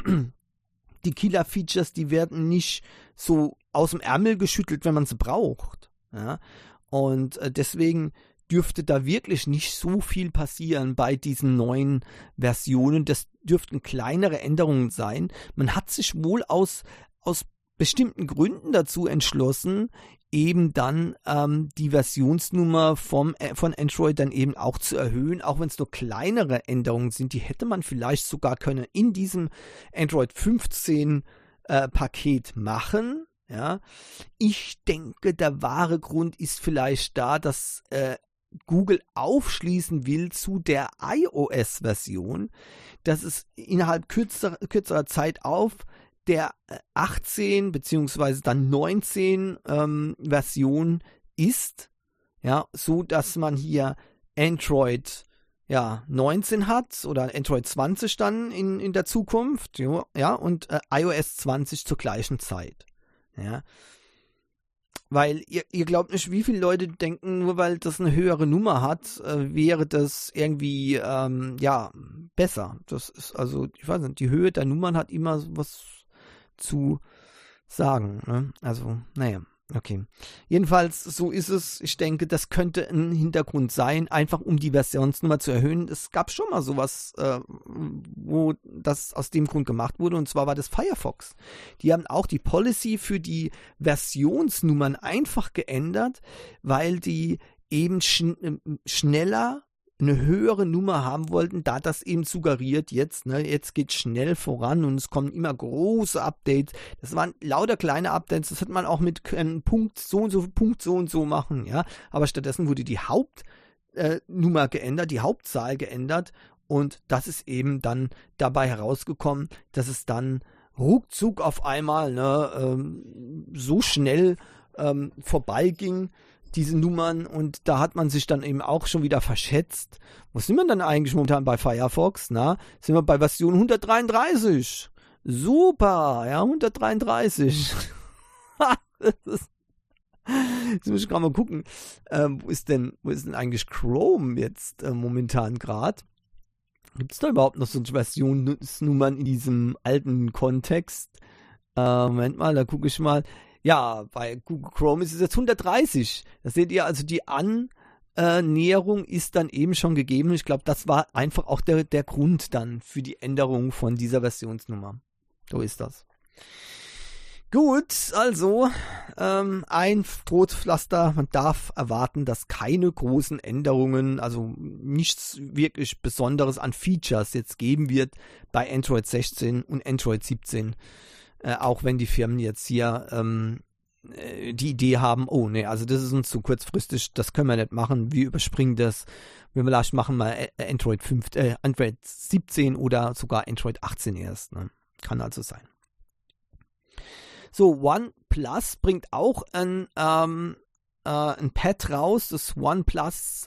die Killer-Features, die werden nicht so aus dem Ärmel geschüttelt, wenn man sie braucht. Ja, und deswegen dürfte da wirklich nicht so viel passieren bei diesen neuen Versionen. Das dürften kleinere Änderungen sein. Man hat sich wohl aus bestimmten Gründen dazu entschlossen, eben dann die Versionsnummer von Android dann eben auch zu erhöhen, auch wenn es nur kleinere Änderungen sind. Die hätte man vielleicht sogar können in diesem Android 15 Paket machen. Ja, ich denke, der wahre Grund ist vielleicht da, dass Google aufschließen will zu der iOS-Version, dass es innerhalb kürzerer Zeit auf der 18 bzw. dann 19 Version ist, ja, so dass man hier Android 19 hat oder Android 20 dann in der Zukunft, ja, und iOS 20 zur gleichen Zeit. Ja, weil ihr glaubt nicht, wie viele Leute denken, nur weil das eine höhere Nummer hat, wäre das irgendwie, besser. Das ist also, ich weiß nicht, die Höhe der Nummern hat immer was zu sagen. Ne? Also, naja, okay. Jedenfalls, so ist es. Ich denke, das könnte ein Hintergrund sein, einfach um die Versionsnummer zu erhöhen. Es gab schon mal sowas, wo das aus dem Grund gemacht wurde, und zwar war das Firefox. Die haben auch die Policy für die Versionsnummern einfach geändert, weil die eben schneller eine höhere Nummer haben wollten, da das eben suggeriert jetzt geht schnell voran und es kommen immer große Updates. Das waren lauter kleine Updates, das hätte man auch mit Punkt so und so machen, ja. Aber stattdessen wurde die Hauptnummer geändert, die Hauptzahl geändert, und das ist eben dann dabei herausgekommen, dass es dann ruckzuck auf einmal so schnell vorbeiging, diese Nummern, und da hat man sich dann eben auch schon wieder verschätzt. Wo sind wir denn eigentlich momentan bei Firefox? Sind wir bei Version 133. Super, ja, 133. Jetzt muss ich gerade mal gucken, wo ist denn eigentlich Chrome jetzt momentan gerade? Gibt es da überhaupt noch so Versionsnummern in diesem alten Kontext? Moment mal, da gucke ich mal. Ja, bei Google Chrome ist es jetzt 130. Da seht ihr also, die Annäherung ist dann eben schon gegeben. Ich glaube, das war einfach auch der Grund dann für die Änderung von dieser Versionsnummer. So ist das. Gut, also ein Trostpflaster. Man darf erwarten, dass keine großen Änderungen, also nichts wirklich Besonderes an Features jetzt geben wird bei Android 16 und Android 17. Auch wenn die Firmen jetzt hier die Idee haben, oh ne, also das ist uns zu kurzfristig, das können wir nicht machen, wir überspringen das, wir vielleicht machen mal Android 17 oder sogar Android 18 erst. Ne? Kann also sein. So, OnePlus bringt auch ein Pad raus, das OnePlus,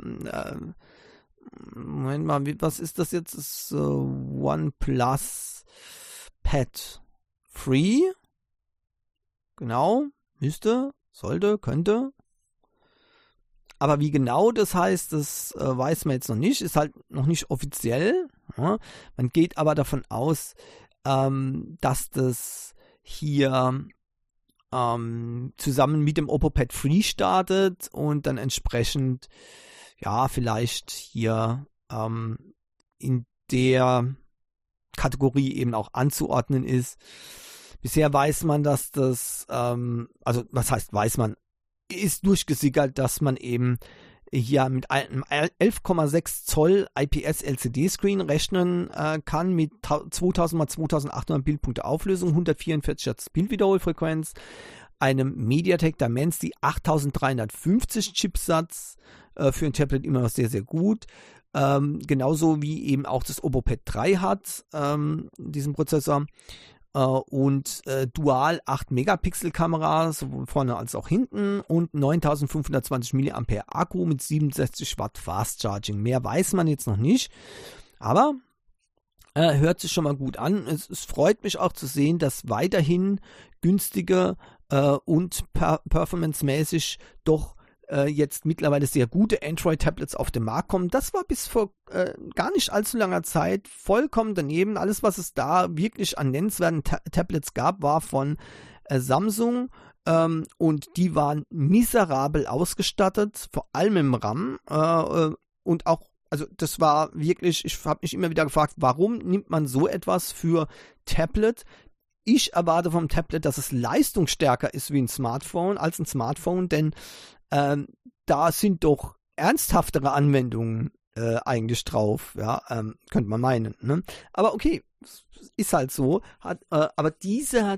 Moment mal, was ist das jetzt? Das OnePlus Pad Free, genau, sollte, könnte. Aber wie genau das heißt, das weiß man jetzt noch nicht, ist halt noch nicht offiziell. Ja. Man geht aber davon aus, dass das hier zusammen mit dem Oppo Pad Free startet und dann entsprechend, ja, vielleicht hier in der Kategorie eben auch anzuordnen ist. Bisher weiß man, dass das, also was heißt weiß man, ist durchgesickert, dass man eben hier mit einem 11,6 Zoll IPS LCD-Screen rechnen kann mit 2000 x 2800 Bildpunkte Auflösung, 144 Hertz Bildwiederholfrequenz, einem MediaTek Dimensity 8350 Chipsatz, für ein Tablet immer noch sehr, sehr gut. Genauso wie eben auch das OppoPad 3 hat, diesen Prozessor. Und Dual 8-Megapixel-Kamera, sowohl vorne als auch hinten, und 9520 mAh Akku mit 67 Watt Fast Charging. Mehr weiß man jetzt noch nicht, aber hört sich schon mal gut an. Es freut mich auch zu sehen, dass weiterhin günstige und performancemäßig doch jetzt mittlerweile sehr gute Android-Tablets auf den Markt kommen. Das war bis vor gar nicht allzu langer Zeit vollkommen daneben. Alles, was es da wirklich an nennenswerten Tablets gab, war von Samsung, und die waren miserabel ausgestattet, vor allem im RAM, und auch, also das war wirklich, ich habe mich immer wieder gefragt, warum nimmt man so etwas für Tablet? Ich erwarte vom Tablet, dass es leistungsstärker ist wie ein Smartphone, als ein Smartphone, denn da sind doch ernsthaftere Anwendungen eigentlich drauf, ja, könnte man meinen, ne? Aber okay, ist halt so. Aber dieser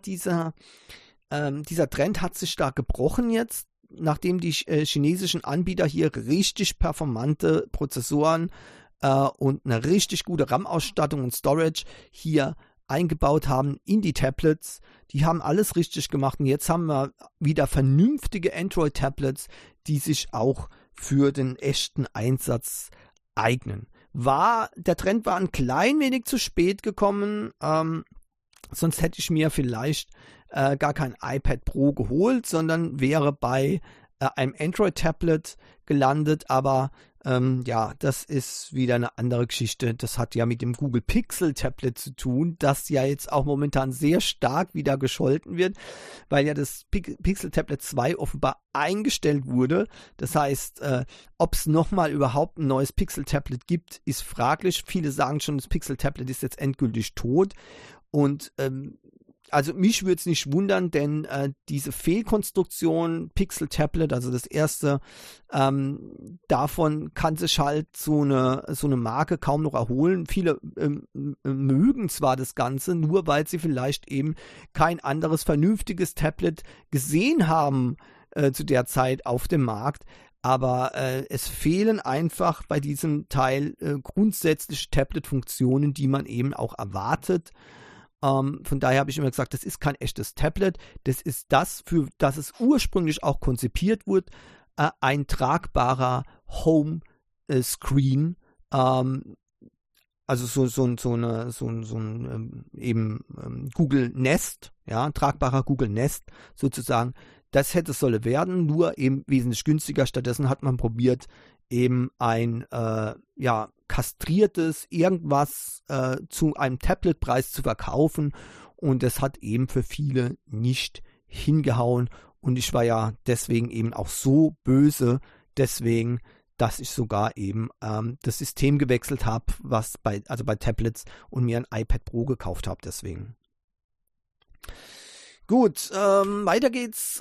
Trend hat sich da gebrochen jetzt, nachdem die chinesischen Anbieter hier richtig performante Prozessoren und eine richtig gute RAM-Ausstattung und Storage hier eingebaut haben in die Tablets. Die haben alles richtig gemacht und jetzt haben wir wieder vernünftige Android-Tablets, die sich auch für den echten Einsatz eignen. Der Trend war ein klein wenig zu spät gekommen, sonst hätte ich mir vielleicht gar kein iPad Pro geholt, sondern wäre bei einem Android-Tablet gelandet, aber ja, das ist wieder eine andere Geschichte. Das hat ja mit dem Google Pixel Tablet zu tun, das ja jetzt auch momentan sehr stark wieder gescholten wird, weil ja das Pixel Tablet 2 offenbar eingestellt wurde. Das heißt, ob es nochmal überhaupt ein neues Pixel Tablet gibt, ist fraglich. Viele sagen schon, das Pixel Tablet ist jetzt endgültig tot. Und also mich würde es nicht wundern, denn diese Fehlkonstruktion Pixel Tablet, also das erste, davon kann sich halt so eine Marke kaum noch erholen. Viele mögen zwar das Ganze, nur weil sie vielleicht eben kein anderes vernünftiges Tablet gesehen haben zu der Zeit auf dem Markt. Aber es fehlen einfach bei diesem Teil grundsätzliche Tablet-Funktionen, die man eben auch erwartet. Von daher habe ich immer gesagt, das ist kein echtes Tablet. Das ist das, für das es ursprünglich auch konzipiert wurde, ein tragbarer Home-Screen. Also so ein Google Nest, ja, ein tragbarer Google Nest sozusagen. Das solle werden, nur eben wesentlich günstiger. Stattdessen hat man probiert, eben ein kastriertes irgendwas zu einem Tabletpreis zu verkaufen, und das hat eben für viele nicht hingehauen, und ich war ja deswegen eben auch so böse, deswegen, dass ich sogar eben das System gewechselt habe, bei Tablets, und mir ein iPad Pro gekauft habe, deswegen. Gut, weiter geht's.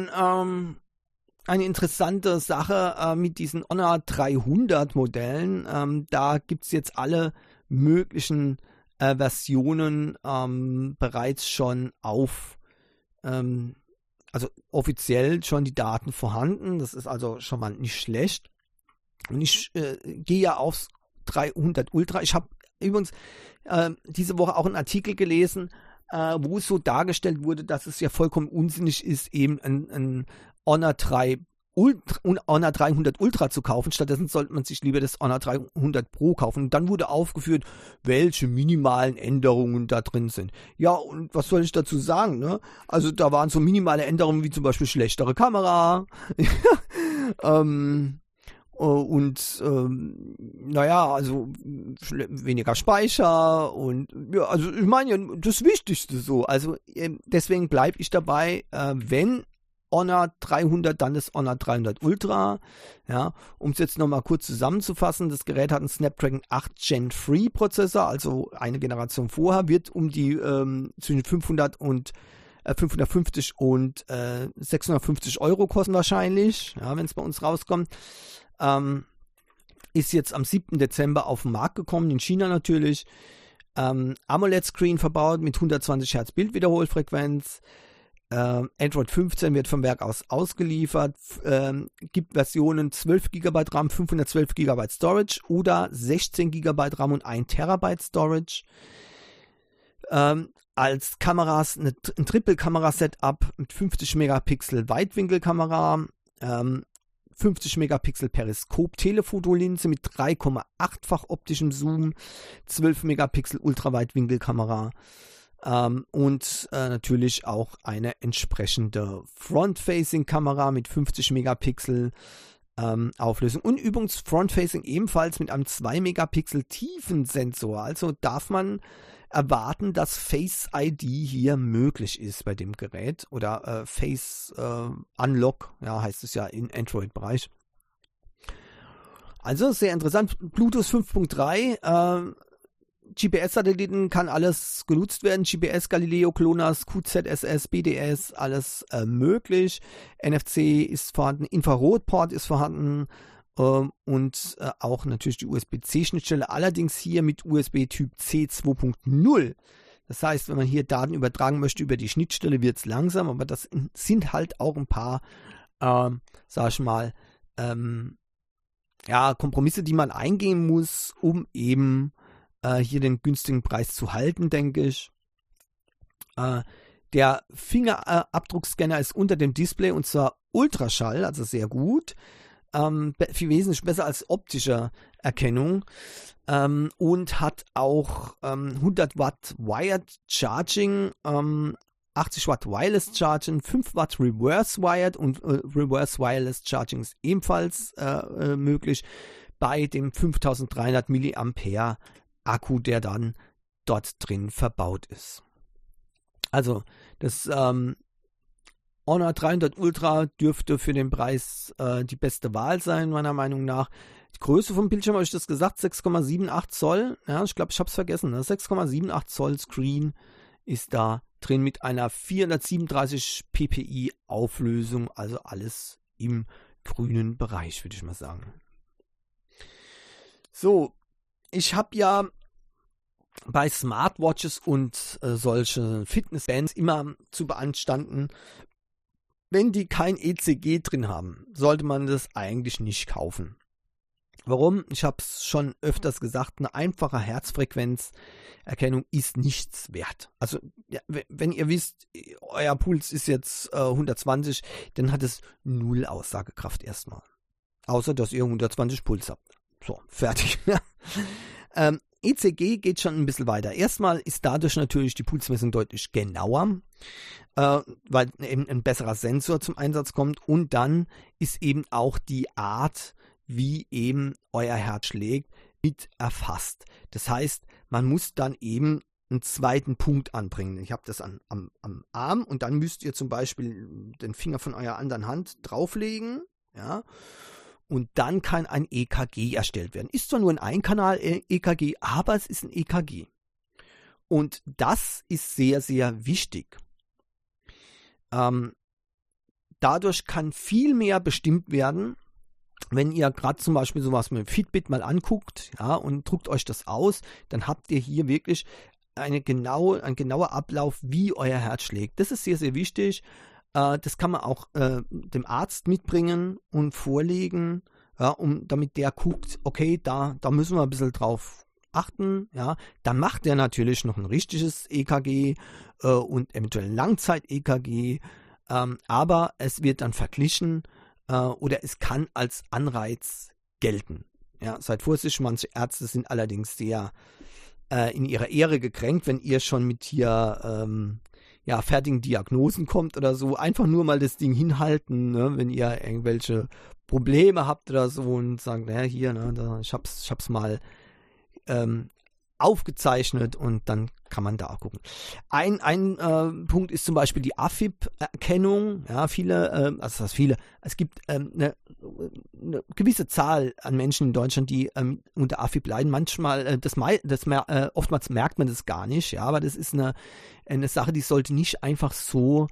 Eine interessante Sache mit diesen Honor 300 Modellen. Da gibt es jetzt alle möglichen Versionen bereits schon also offiziell schon die Daten vorhanden. Das ist also schon mal nicht schlecht. Und ich gehe ja aufs 300 Ultra. Ich habe übrigens diese Woche auch einen Artikel gelesen, wo es so dargestellt wurde, dass es ja vollkommen unsinnig ist, eben ein Honor 300 Ultra zu kaufen. Stattdessen sollte man sich lieber das Honor 300 Pro kaufen. Und dann wurde aufgeführt, welche minimalen Änderungen da drin sind. Ja, und was soll ich dazu sagen, ne? Also da waren so minimale Änderungen wie zum Beispiel schlechtere Kamera, also weniger Speicher und ja, also ich meine ja das Wichtigste so. Also deswegen bleibe ich dabei, wenn Honor 300, dann das Honor 300 Ultra. Ja, um es jetzt nochmal kurz zusammenzufassen, das Gerät hat einen Snapdragon 8 Gen 3 Prozessor, also eine Generation vorher, wird um die zwischen 500 und 550 und 650 Euro kosten wahrscheinlich, ja, wenn es bei uns rauskommt. Ist jetzt am 7. Dezember auf den Markt gekommen, in China natürlich. AMOLED-Screen verbaut mit 120 Hertz Bildwiederholfrequenz. Android 15 wird vom Werk aus ausgeliefert, gibt Versionen 12 GB RAM, 512 GB Storage oder 16 GB RAM und 1 TB Storage. Als Kameras ein Triple-Kamera-Setup mit 50 Megapixel Weitwinkelkamera, 50 Megapixel Periskop-Telefotolinse mit 3,8-fach optischem Zoom, 12 Megapixel Ultraweitwinkelkamera und natürlich auch eine entsprechende Front-Facing-Kamera mit 50 Megapixel Auflösung. Und übrigens Front-Facing ebenfalls mit einem 2 Megapixel Tiefensensor. Also darf man erwarten, dass Face ID hier möglich ist bei dem Gerät oder Face Unlock, ja, heißt es ja im Android-Bereich. Also sehr interessant. Bluetooth 5.3, GPS-Satelliten kann alles genutzt werden. GPS, Galileo, GLONASS, QZSS, BDS, alles möglich. NFC ist vorhanden, Infrarotport ist vorhanden und auch natürlich die USB-C-Schnittstelle. Allerdings hier mit USB-Typ C 2.0. Das heißt, wenn man hier Daten übertragen möchte über die Schnittstelle, wird es langsam, aber das sind halt auch ein paar, sag ich mal, Kompromisse, die man eingehen muss, um eben hier den günstigen Preis zu halten, denke ich. Der Fingerabdruckscanner ist unter dem Display und zwar Ultraschall, also sehr gut. Viel wesentlich besser als optische Erkennung und hat auch 100 Watt Wired Charging, 80 Watt Wireless Charging, 5 Watt Reverse Wired und Reverse Wireless Charging ist ebenfalls möglich bei dem 5300 mAh Akku, der dann dort drin verbaut ist. Also das Honor 300 Ultra dürfte für den Preis die beste Wahl sein, meiner Meinung nach. Die Größe vom Bildschirm, habe ich das gesagt, 6,78 Zoll. Ja, ich glaube, ich habe es vergessen. Ne? 6,78 Zoll Screen ist da drin mit einer 437 ppi Auflösung. Also alles im grünen Bereich, würde ich mal sagen. So, ich habe ja bei Smartwatches und solche Fitnessbands immer zu beanstanden, wenn die kein ECG drin haben, sollte man das eigentlich nicht kaufen. Warum? Ich habe es schon öfters gesagt, eine einfache Herzfrequenzerkennung ist nichts wert. Also ja, wenn ihr wisst, euer Puls ist jetzt 120, dann hat es null Aussagekraft erstmal. Außer, dass ihr 120 Puls habt. So, fertig. ECG geht schon ein bisschen weiter. Erstmal ist dadurch natürlich die Pulsmessung deutlich genauer, weil eben ein besserer Sensor zum Einsatz kommt und dann ist eben auch die Art, wie eben euer Herz schlägt, mit erfasst. Das heißt, man muss dann eben einen zweiten Punkt anbringen. Ich habe das am Arm und dann müsst ihr zum Beispiel den Finger von eurer anderen Hand drauflegen, ja, und dann kann ein EKG erstellt werden. Ist zwar nur ein Einkanal-EKG, aber es ist ein EKG. Und das ist sehr, sehr wichtig. Dadurch kann viel mehr bestimmt werden, wenn ihr gerade zum Beispiel sowas mit Fitbit mal anguckt, ja, und druckt euch das aus, dann habt ihr hier wirklich ein genauer Ablauf, wie euer Herz schlägt. Das ist sehr, sehr wichtig. Das kann man auch dem Arzt mitbringen und vorlegen, ja, damit der guckt, okay, da müssen wir ein bisschen drauf achten. Ja. Dann macht er natürlich noch ein richtiges EKG und eventuell ein Langzeit-EKG, aber es wird dann verglichen oder es kann als Anreiz gelten. Ja, seid vorsichtig, manche Ärzte sind allerdings sehr in ihrer Ehre gekränkt, wenn ihr schon mit hier fertigen Diagnosen kommt oder so, einfach nur mal das Ding hinhalten, ne, wenn ihr irgendwelche Probleme habt oder so und sagt, naja, hier, ne, ich hab's mal aufgezeichnet und dann kann man da auch gucken. Ein Punkt ist zum Beispiel die AFib-Erkennung. Ja, es gibt eine gewisse Zahl an Menschen in Deutschland, die unter AFib leiden. Manchmal, oftmals merkt man das gar nicht, ja, aber das ist eine Sache, die sollte nicht einfach so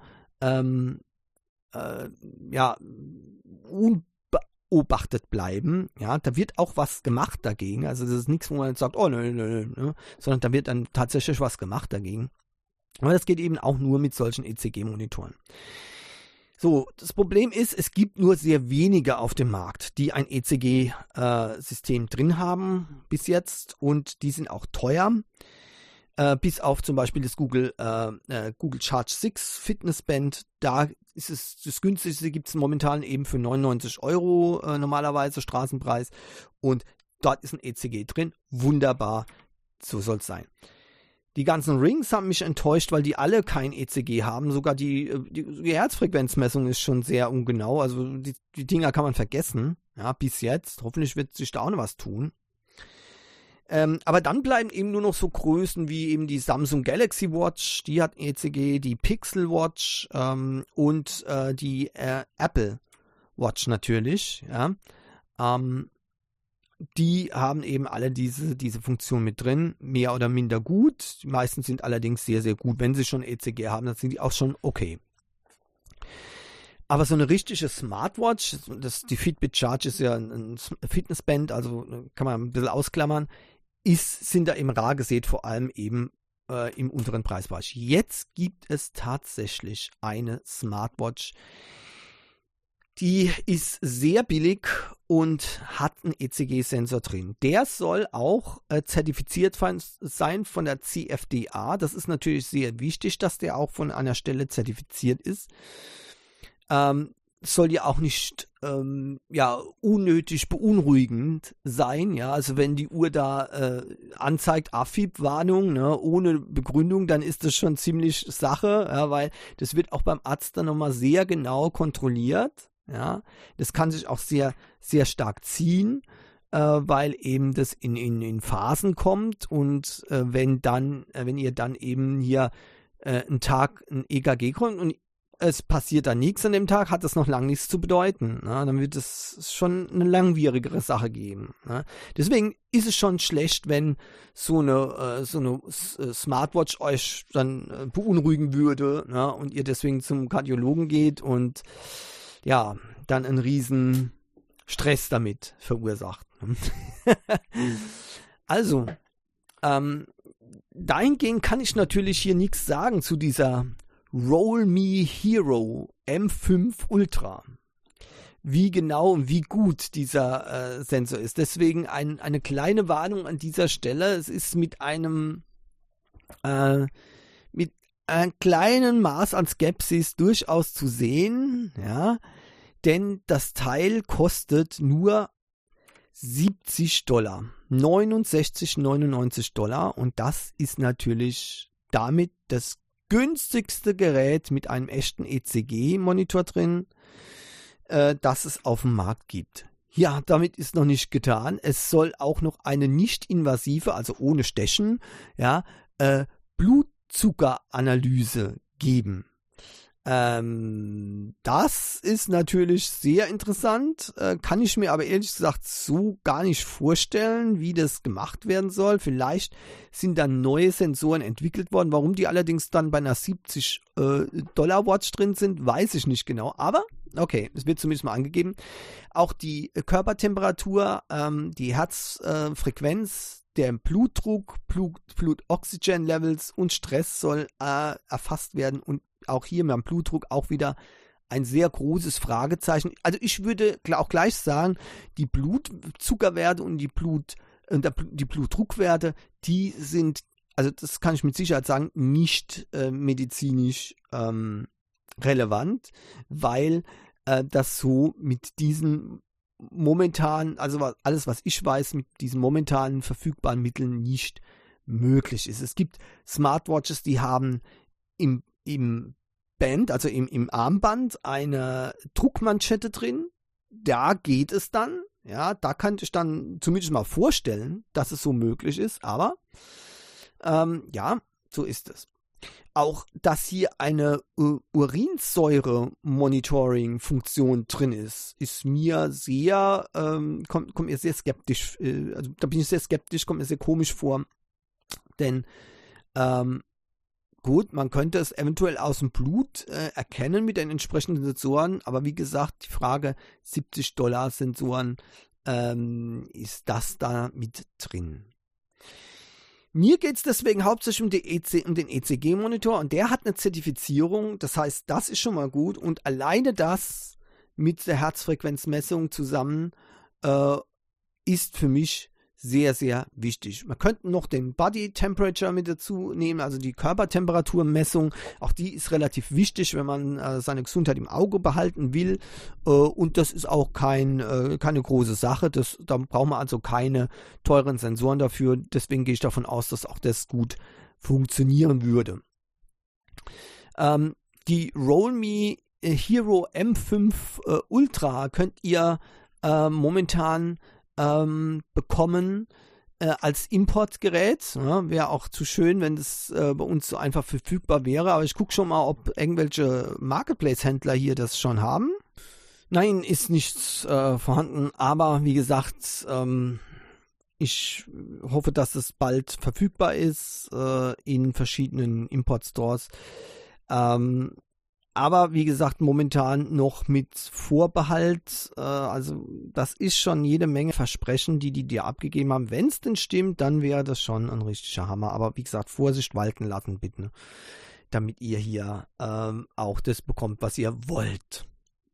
unbeobachtet bleiben. Ja, da wird auch was gemacht dagegen. Also das ist nichts, wo man jetzt sagt, oh nö, sondern da wird dann tatsächlich was gemacht dagegen. Aber das geht eben auch nur mit solchen ECG-Monitoren. So, das Problem ist, es gibt nur sehr wenige auf dem Markt, die ein ECG-System drin haben bis jetzt, und die sind auch teuer. Bis auf zum Beispiel das Google Charge 6 Fitness Band. Da ist es das günstigste, gibt es momentan eben für 99 € normalerweise Straßenpreis, und dort ist ein ECG drin. Wunderbar, so soll es sein. Die ganzen Rings haben mich enttäuscht, weil die alle kein ECG haben. Sogar die Herzfrequenzmessung ist schon sehr ungenau. Also die Dinger kann man vergessen. Ja, bis jetzt. Hoffentlich wird sich da auch noch was tun. Aber dann bleiben eben nur noch so Größen wie eben die Samsung Galaxy Watch, die hat ECG, die Pixel Watch und die Apple Watch natürlich. Ja. Die haben eben alle diese Funktion mit drin, mehr oder minder gut. Die meisten sind allerdings sehr, sehr gut. Wenn sie schon ECG haben, dann sind die auch schon okay. Aber so eine richtige Smartwatch, die Fitbit Charge ist ja ein Fitnessband, also kann man ein bisschen ausklammern, sind da im rar gesät, vor allem eben im unteren Preisbereich. Jetzt gibt es tatsächlich eine Smartwatch, die ist sehr billig und hat einen ECG-Sensor drin. Der soll auch zertifiziert sein von der CFDA. Das ist natürlich sehr wichtig, dass der auch von einer Stelle zertifiziert ist. Soll ja auch nicht unnötig beunruhigend sein. Ja, also wenn die Uhr da anzeigt AFib-Warnung, ne, ohne Begründung, dann ist das schon ziemlich Sache, ja, weil das wird auch beim Arzt dann nochmal sehr genau kontrolliert. Ja, das kann sich auch sehr, sehr stark ziehen, weil eben das in Phasen kommt, und wenn ihr dann eben hier einen Tag ein EKG kommt und es passiert dann nichts an dem Tag, hat das noch lange nichts zu bedeuten. Ne? Dann wird es schon eine langwierigere Sache geben. Ne? Deswegen ist es schon schlecht, wenn so eine Smartwatch euch dann beunruhigen würde, ne? Und ihr deswegen zum Kardiologen geht und ja, dann einen riesen Stress damit verursacht. Also, dahingehend kann ich natürlich hier nichts sagen zu dieser Roll Me Hero M5 Ultra. Wie genau und wie gut dieser Sensor ist. Deswegen eine kleine Warnung an dieser Stelle. Es ist mit einem kleinen Maß an Skepsis durchaus zu sehen, ja, denn das Teil kostet nur $70, 69,99 $, und das ist natürlich damit das günstigste Gerät mit einem echten ECG-Monitor drin, das es auf dem Markt gibt. Ja, damit ist noch nicht getan. Es soll auch noch eine nicht-invasive, also ohne Stechen, ja, Blutzuckeranalyse geben. Das ist natürlich sehr interessant, kann ich mir aber ehrlich gesagt so gar nicht vorstellen, wie das gemacht werden soll. Vielleicht sind da neue Sensoren entwickelt worden. Warum die allerdings dann bei einer $70 Watch drin sind, weiß ich nicht genau. Aber okay, es wird zumindest mal angegeben. Auch die Körpertemperatur, die Herzfrequenz, der Blutdruck, Blutoxygen-Levels und Stress soll erfasst werden, und auch hier beim Blutdruck auch wieder ein sehr großes Fragezeichen. Also ich würde auch gleich sagen, die Blutzuckerwerte und die Blutdruckwerte, die sind, also das kann ich mit Sicherheit sagen, nicht medizinisch relevant, weil das so mit diesen momentan, also alles, was ich weiß, mit diesen momentanen verfügbaren Mitteln nicht möglich ist. Es gibt Smartwatches, die haben im Band, also im Armband, eine Druckmanschette drin. Da geht es dann. Ja, da kann ich dann zumindest mal vorstellen, dass es so möglich ist. Aber ja, so ist es. Auch, dass hier eine Urinsäure-Monitoring-Funktion drin ist mir sehr, kommt mir sehr skeptisch, also da bin ich sehr skeptisch, kommt mir sehr komisch vor, denn gut, man könnte es eventuell aus dem Blut erkennen mit den entsprechenden Sensoren, aber wie gesagt, die Frage, $70 Sensoren, ist das da mit drin? Mir geht es deswegen hauptsächlich um den ECG-Monitor und der hat eine Zertifizierung, das heißt, das ist schon mal gut und alleine das mit der Herzfrequenzmessung zusammen ist für mich sehr, sehr wichtig. Man könnte noch den Body Temperature mit dazu nehmen, also die Körpertemperaturmessung. Auch die ist relativ wichtig, wenn man seine Gesundheit im Auge behalten will. Und das ist auch keine große Sache. Da braucht man also keine teuren Sensoren dafür. Deswegen gehe ich davon aus, dass auch das gut funktionieren würde. Die Rollme Hero M5 Ultra könnt ihr momentan bekommen als Importgerät. Ja, wäre auch zu schön, wenn das bei uns so einfach verfügbar wäre. Aber ich gucke schon mal, ob irgendwelche Marketplace-Händler hier das schon haben. Nein, ist nichts vorhanden. Aber wie gesagt, ich hoffe, dass es bald verfügbar ist in verschiedenen Import-Stores. Aber wie gesagt, momentan noch mit Vorbehalt. Also das ist schon jede Menge Versprechen, die dir abgegeben haben. Wenn es denn stimmt, dann wäre das schon ein richtiger Hammer. Aber wie gesagt, Vorsicht walten lassen bitte, damit ihr hier auch das bekommt, was ihr wollt.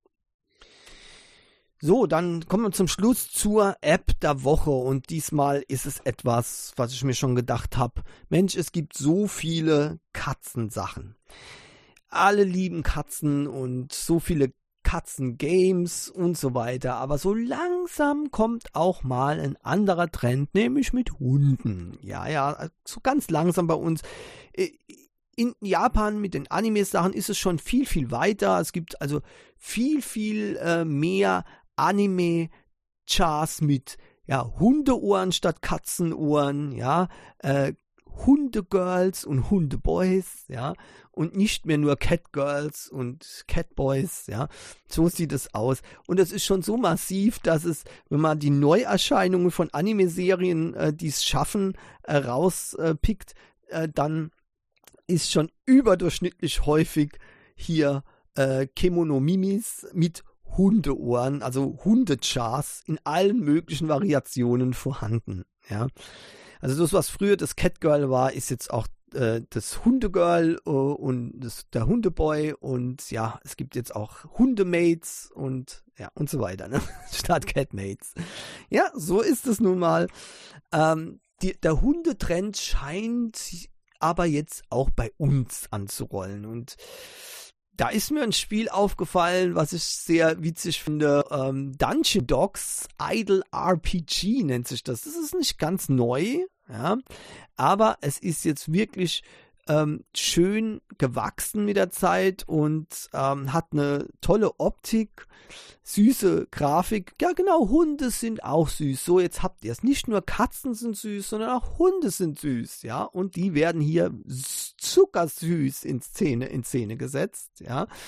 So, dann kommen wir zum Schluss zur App der Woche und diesmal ist es etwas, was ich mir schon gedacht habe. Mensch, es gibt so viele Katzensachen. Alle lieben Katzen und so viele Katzengames und so weiter. Aber so langsam kommt auch mal ein anderer Trend, nämlich mit Hunden. Ja, so ganz langsam bei uns. In Japan mit den Anime-Sachen ist es schon viel, viel weiter. Es gibt also viel, viel mehr Anime-Chars mit Hundeohren statt Katzenohren, Hundegirls und Hundeboys, und nicht mehr nur Catgirls und Catboys, so sieht es aus. Und es ist schon so massiv, dass es, wenn man die Neuerscheinungen von Anime-Serien, die es schaffen, rauspickt, dann ist schon überdurchschnittlich häufig hier Kemono-Mimis mit Hundeohren, also Hundechars in allen möglichen Variationen vorhanden, Also das, was früher das Catgirl war, ist jetzt auch das Hundegirl und der Hundeboy und es gibt jetzt auch Hundemates und so weiter, statt Catmates. Ja, so ist es nun mal. Der Hundetrend scheint aber jetzt auch bei uns anzurollen und da ist mir ein Spiel aufgefallen, was ich sehr witzig finde. Dungeon Dogs Idle RPG nennt sich das. Das ist nicht ganz neu, aber es ist jetzt wirklich schön gewachsen mit der Zeit und hat eine tolle Optik, süße Grafik. Ja genau, Hunde sind auch süß. So, jetzt habt ihr es. Nicht nur Katzen sind süß, sondern auch Hunde sind süß, und die werden hier zuckersüß in Szene gesetzt,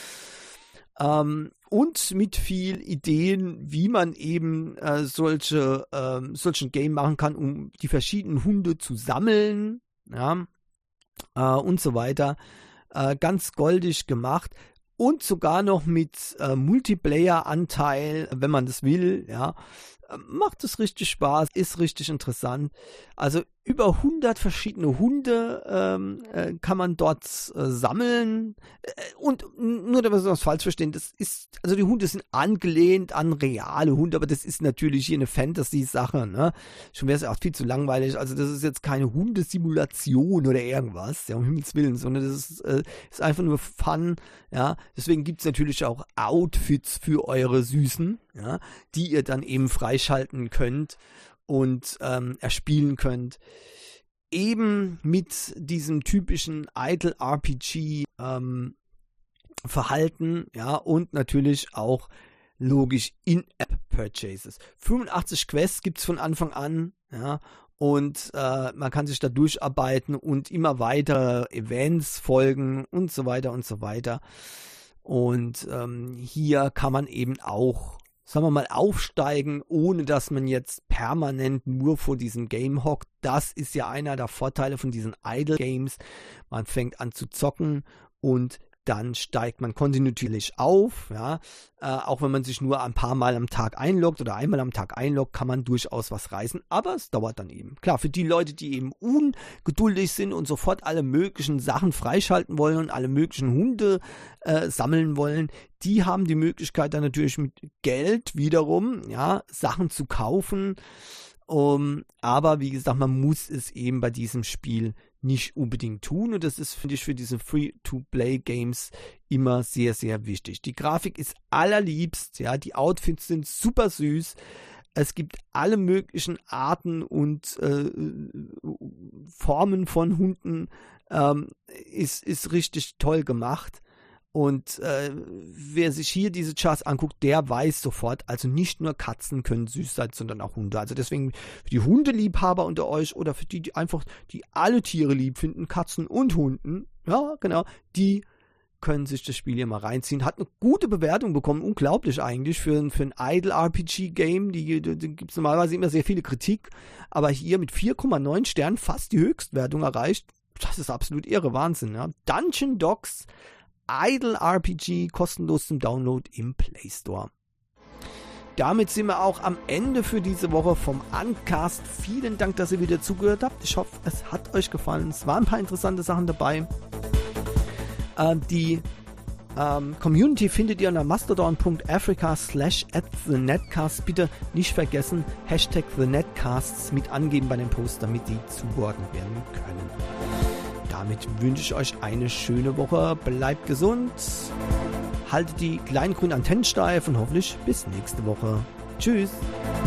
und mit viel Ideen, wie man eben solchen Game machen kann, um die verschiedenen Hunde zu sammeln, und so weiter. Ganz goldig gemacht und sogar noch mit Multiplayer-Anteil, wenn man das will, macht es richtig Spaß, ist richtig interessant. Also über 100 verschiedene Hunde kann man dort sammeln und nur, damit wir das falsch verstehen, also die Hunde sind angelehnt an reale Hunde, aber das ist natürlich hier eine Fantasy-Sache, Schon wäre es auch viel zu langweilig, also das ist jetzt keine Hundesimulation oder irgendwas, um Himmels Willen, sondern das ist einfach nur Fun, deswegen gibt es natürlich auch Outfits für eure Süßen, die ihr dann eben freischalten könnt und erspielen könnt. Eben mit diesem typischen Idle RPG Verhalten, und natürlich auch logisch In-App-Purchases. 85 Quests gibt es von Anfang an, und man kann sich da durcharbeiten und immer weitere Events folgen und so weiter und so weiter. Und hier kann man eben auch, sagen wir mal, aufsteigen, ohne dass man jetzt permanent nur vor diesem Game hockt. Das ist ja einer der Vorteile von diesen Idle Games. Man fängt an zu zocken und dann steigt man kontinuierlich auf, ja, auch wenn man sich nur ein paar Mal am Tag einloggt oder einmal am Tag einloggt, kann man durchaus was reißen, aber es dauert dann eben. Klar, für die Leute, die eben ungeduldig sind und sofort alle möglichen Sachen freischalten wollen und alle möglichen Hunde sammeln wollen, die haben die Möglichkeit dann natürlich mit Geld wiederum, ja, Sachen zu kaufen, aber wie gesagt, man muss es eben bei diesem Spiel nicht unbedingt tun und das ist, finde ich, für diese Free-to-Play-Games immer sehr, sehr wichtig. Die Grafik ist allerliebst, ja, die Outfits sind super süß, es gibt alle möglichen Arten und Formen von Hunden, ist richtig toll gemacht. Und wer sich hier diese Charts anguckt, der weiß sofort, also nicht nur Katzen können süß sein, sondern auch Hunde. Also deswegen für die Hundeliebhaber unter euch oder für die einfach, die alle Tiere lieb finden, Katzen und Hunden, ja genau, die können sich das Spiel hier mal reinziehen. Hat eine gute Bewertung bekommen, unglaublich eigentlich, für ein Idle-RPG-Game. Die gibt es normalerweise immer sehr viele Kritik, aber hier mit 4,9 Sternen fast die Höchstwertung erreicht. Das ist absolut irre, Wahnsinn. Ja. Dungeon Dogs Idle RPG kostenlos zum Download im Play Store. Damit sind wir auch am Ende für diese Woche vom Uncast. Vielen Dank, dass ihr wieder zugehört habt. Ich hoffe, es hat euch gefallen. Es waren ein paar interessante Sachen dabei. Die Community findet ihr unter mastodon.africa/@thenetcast. Bitte nicht vergessen, #TheNetcasts mit angeben bei dem Post, damit die zugeordnet werden können. Damit wünsche ich euch eine schöne Woche. Bleibt gesund, haltet die kleinen grünen Antennen steif und hoffentlich bis nächste Woche. Tschüss.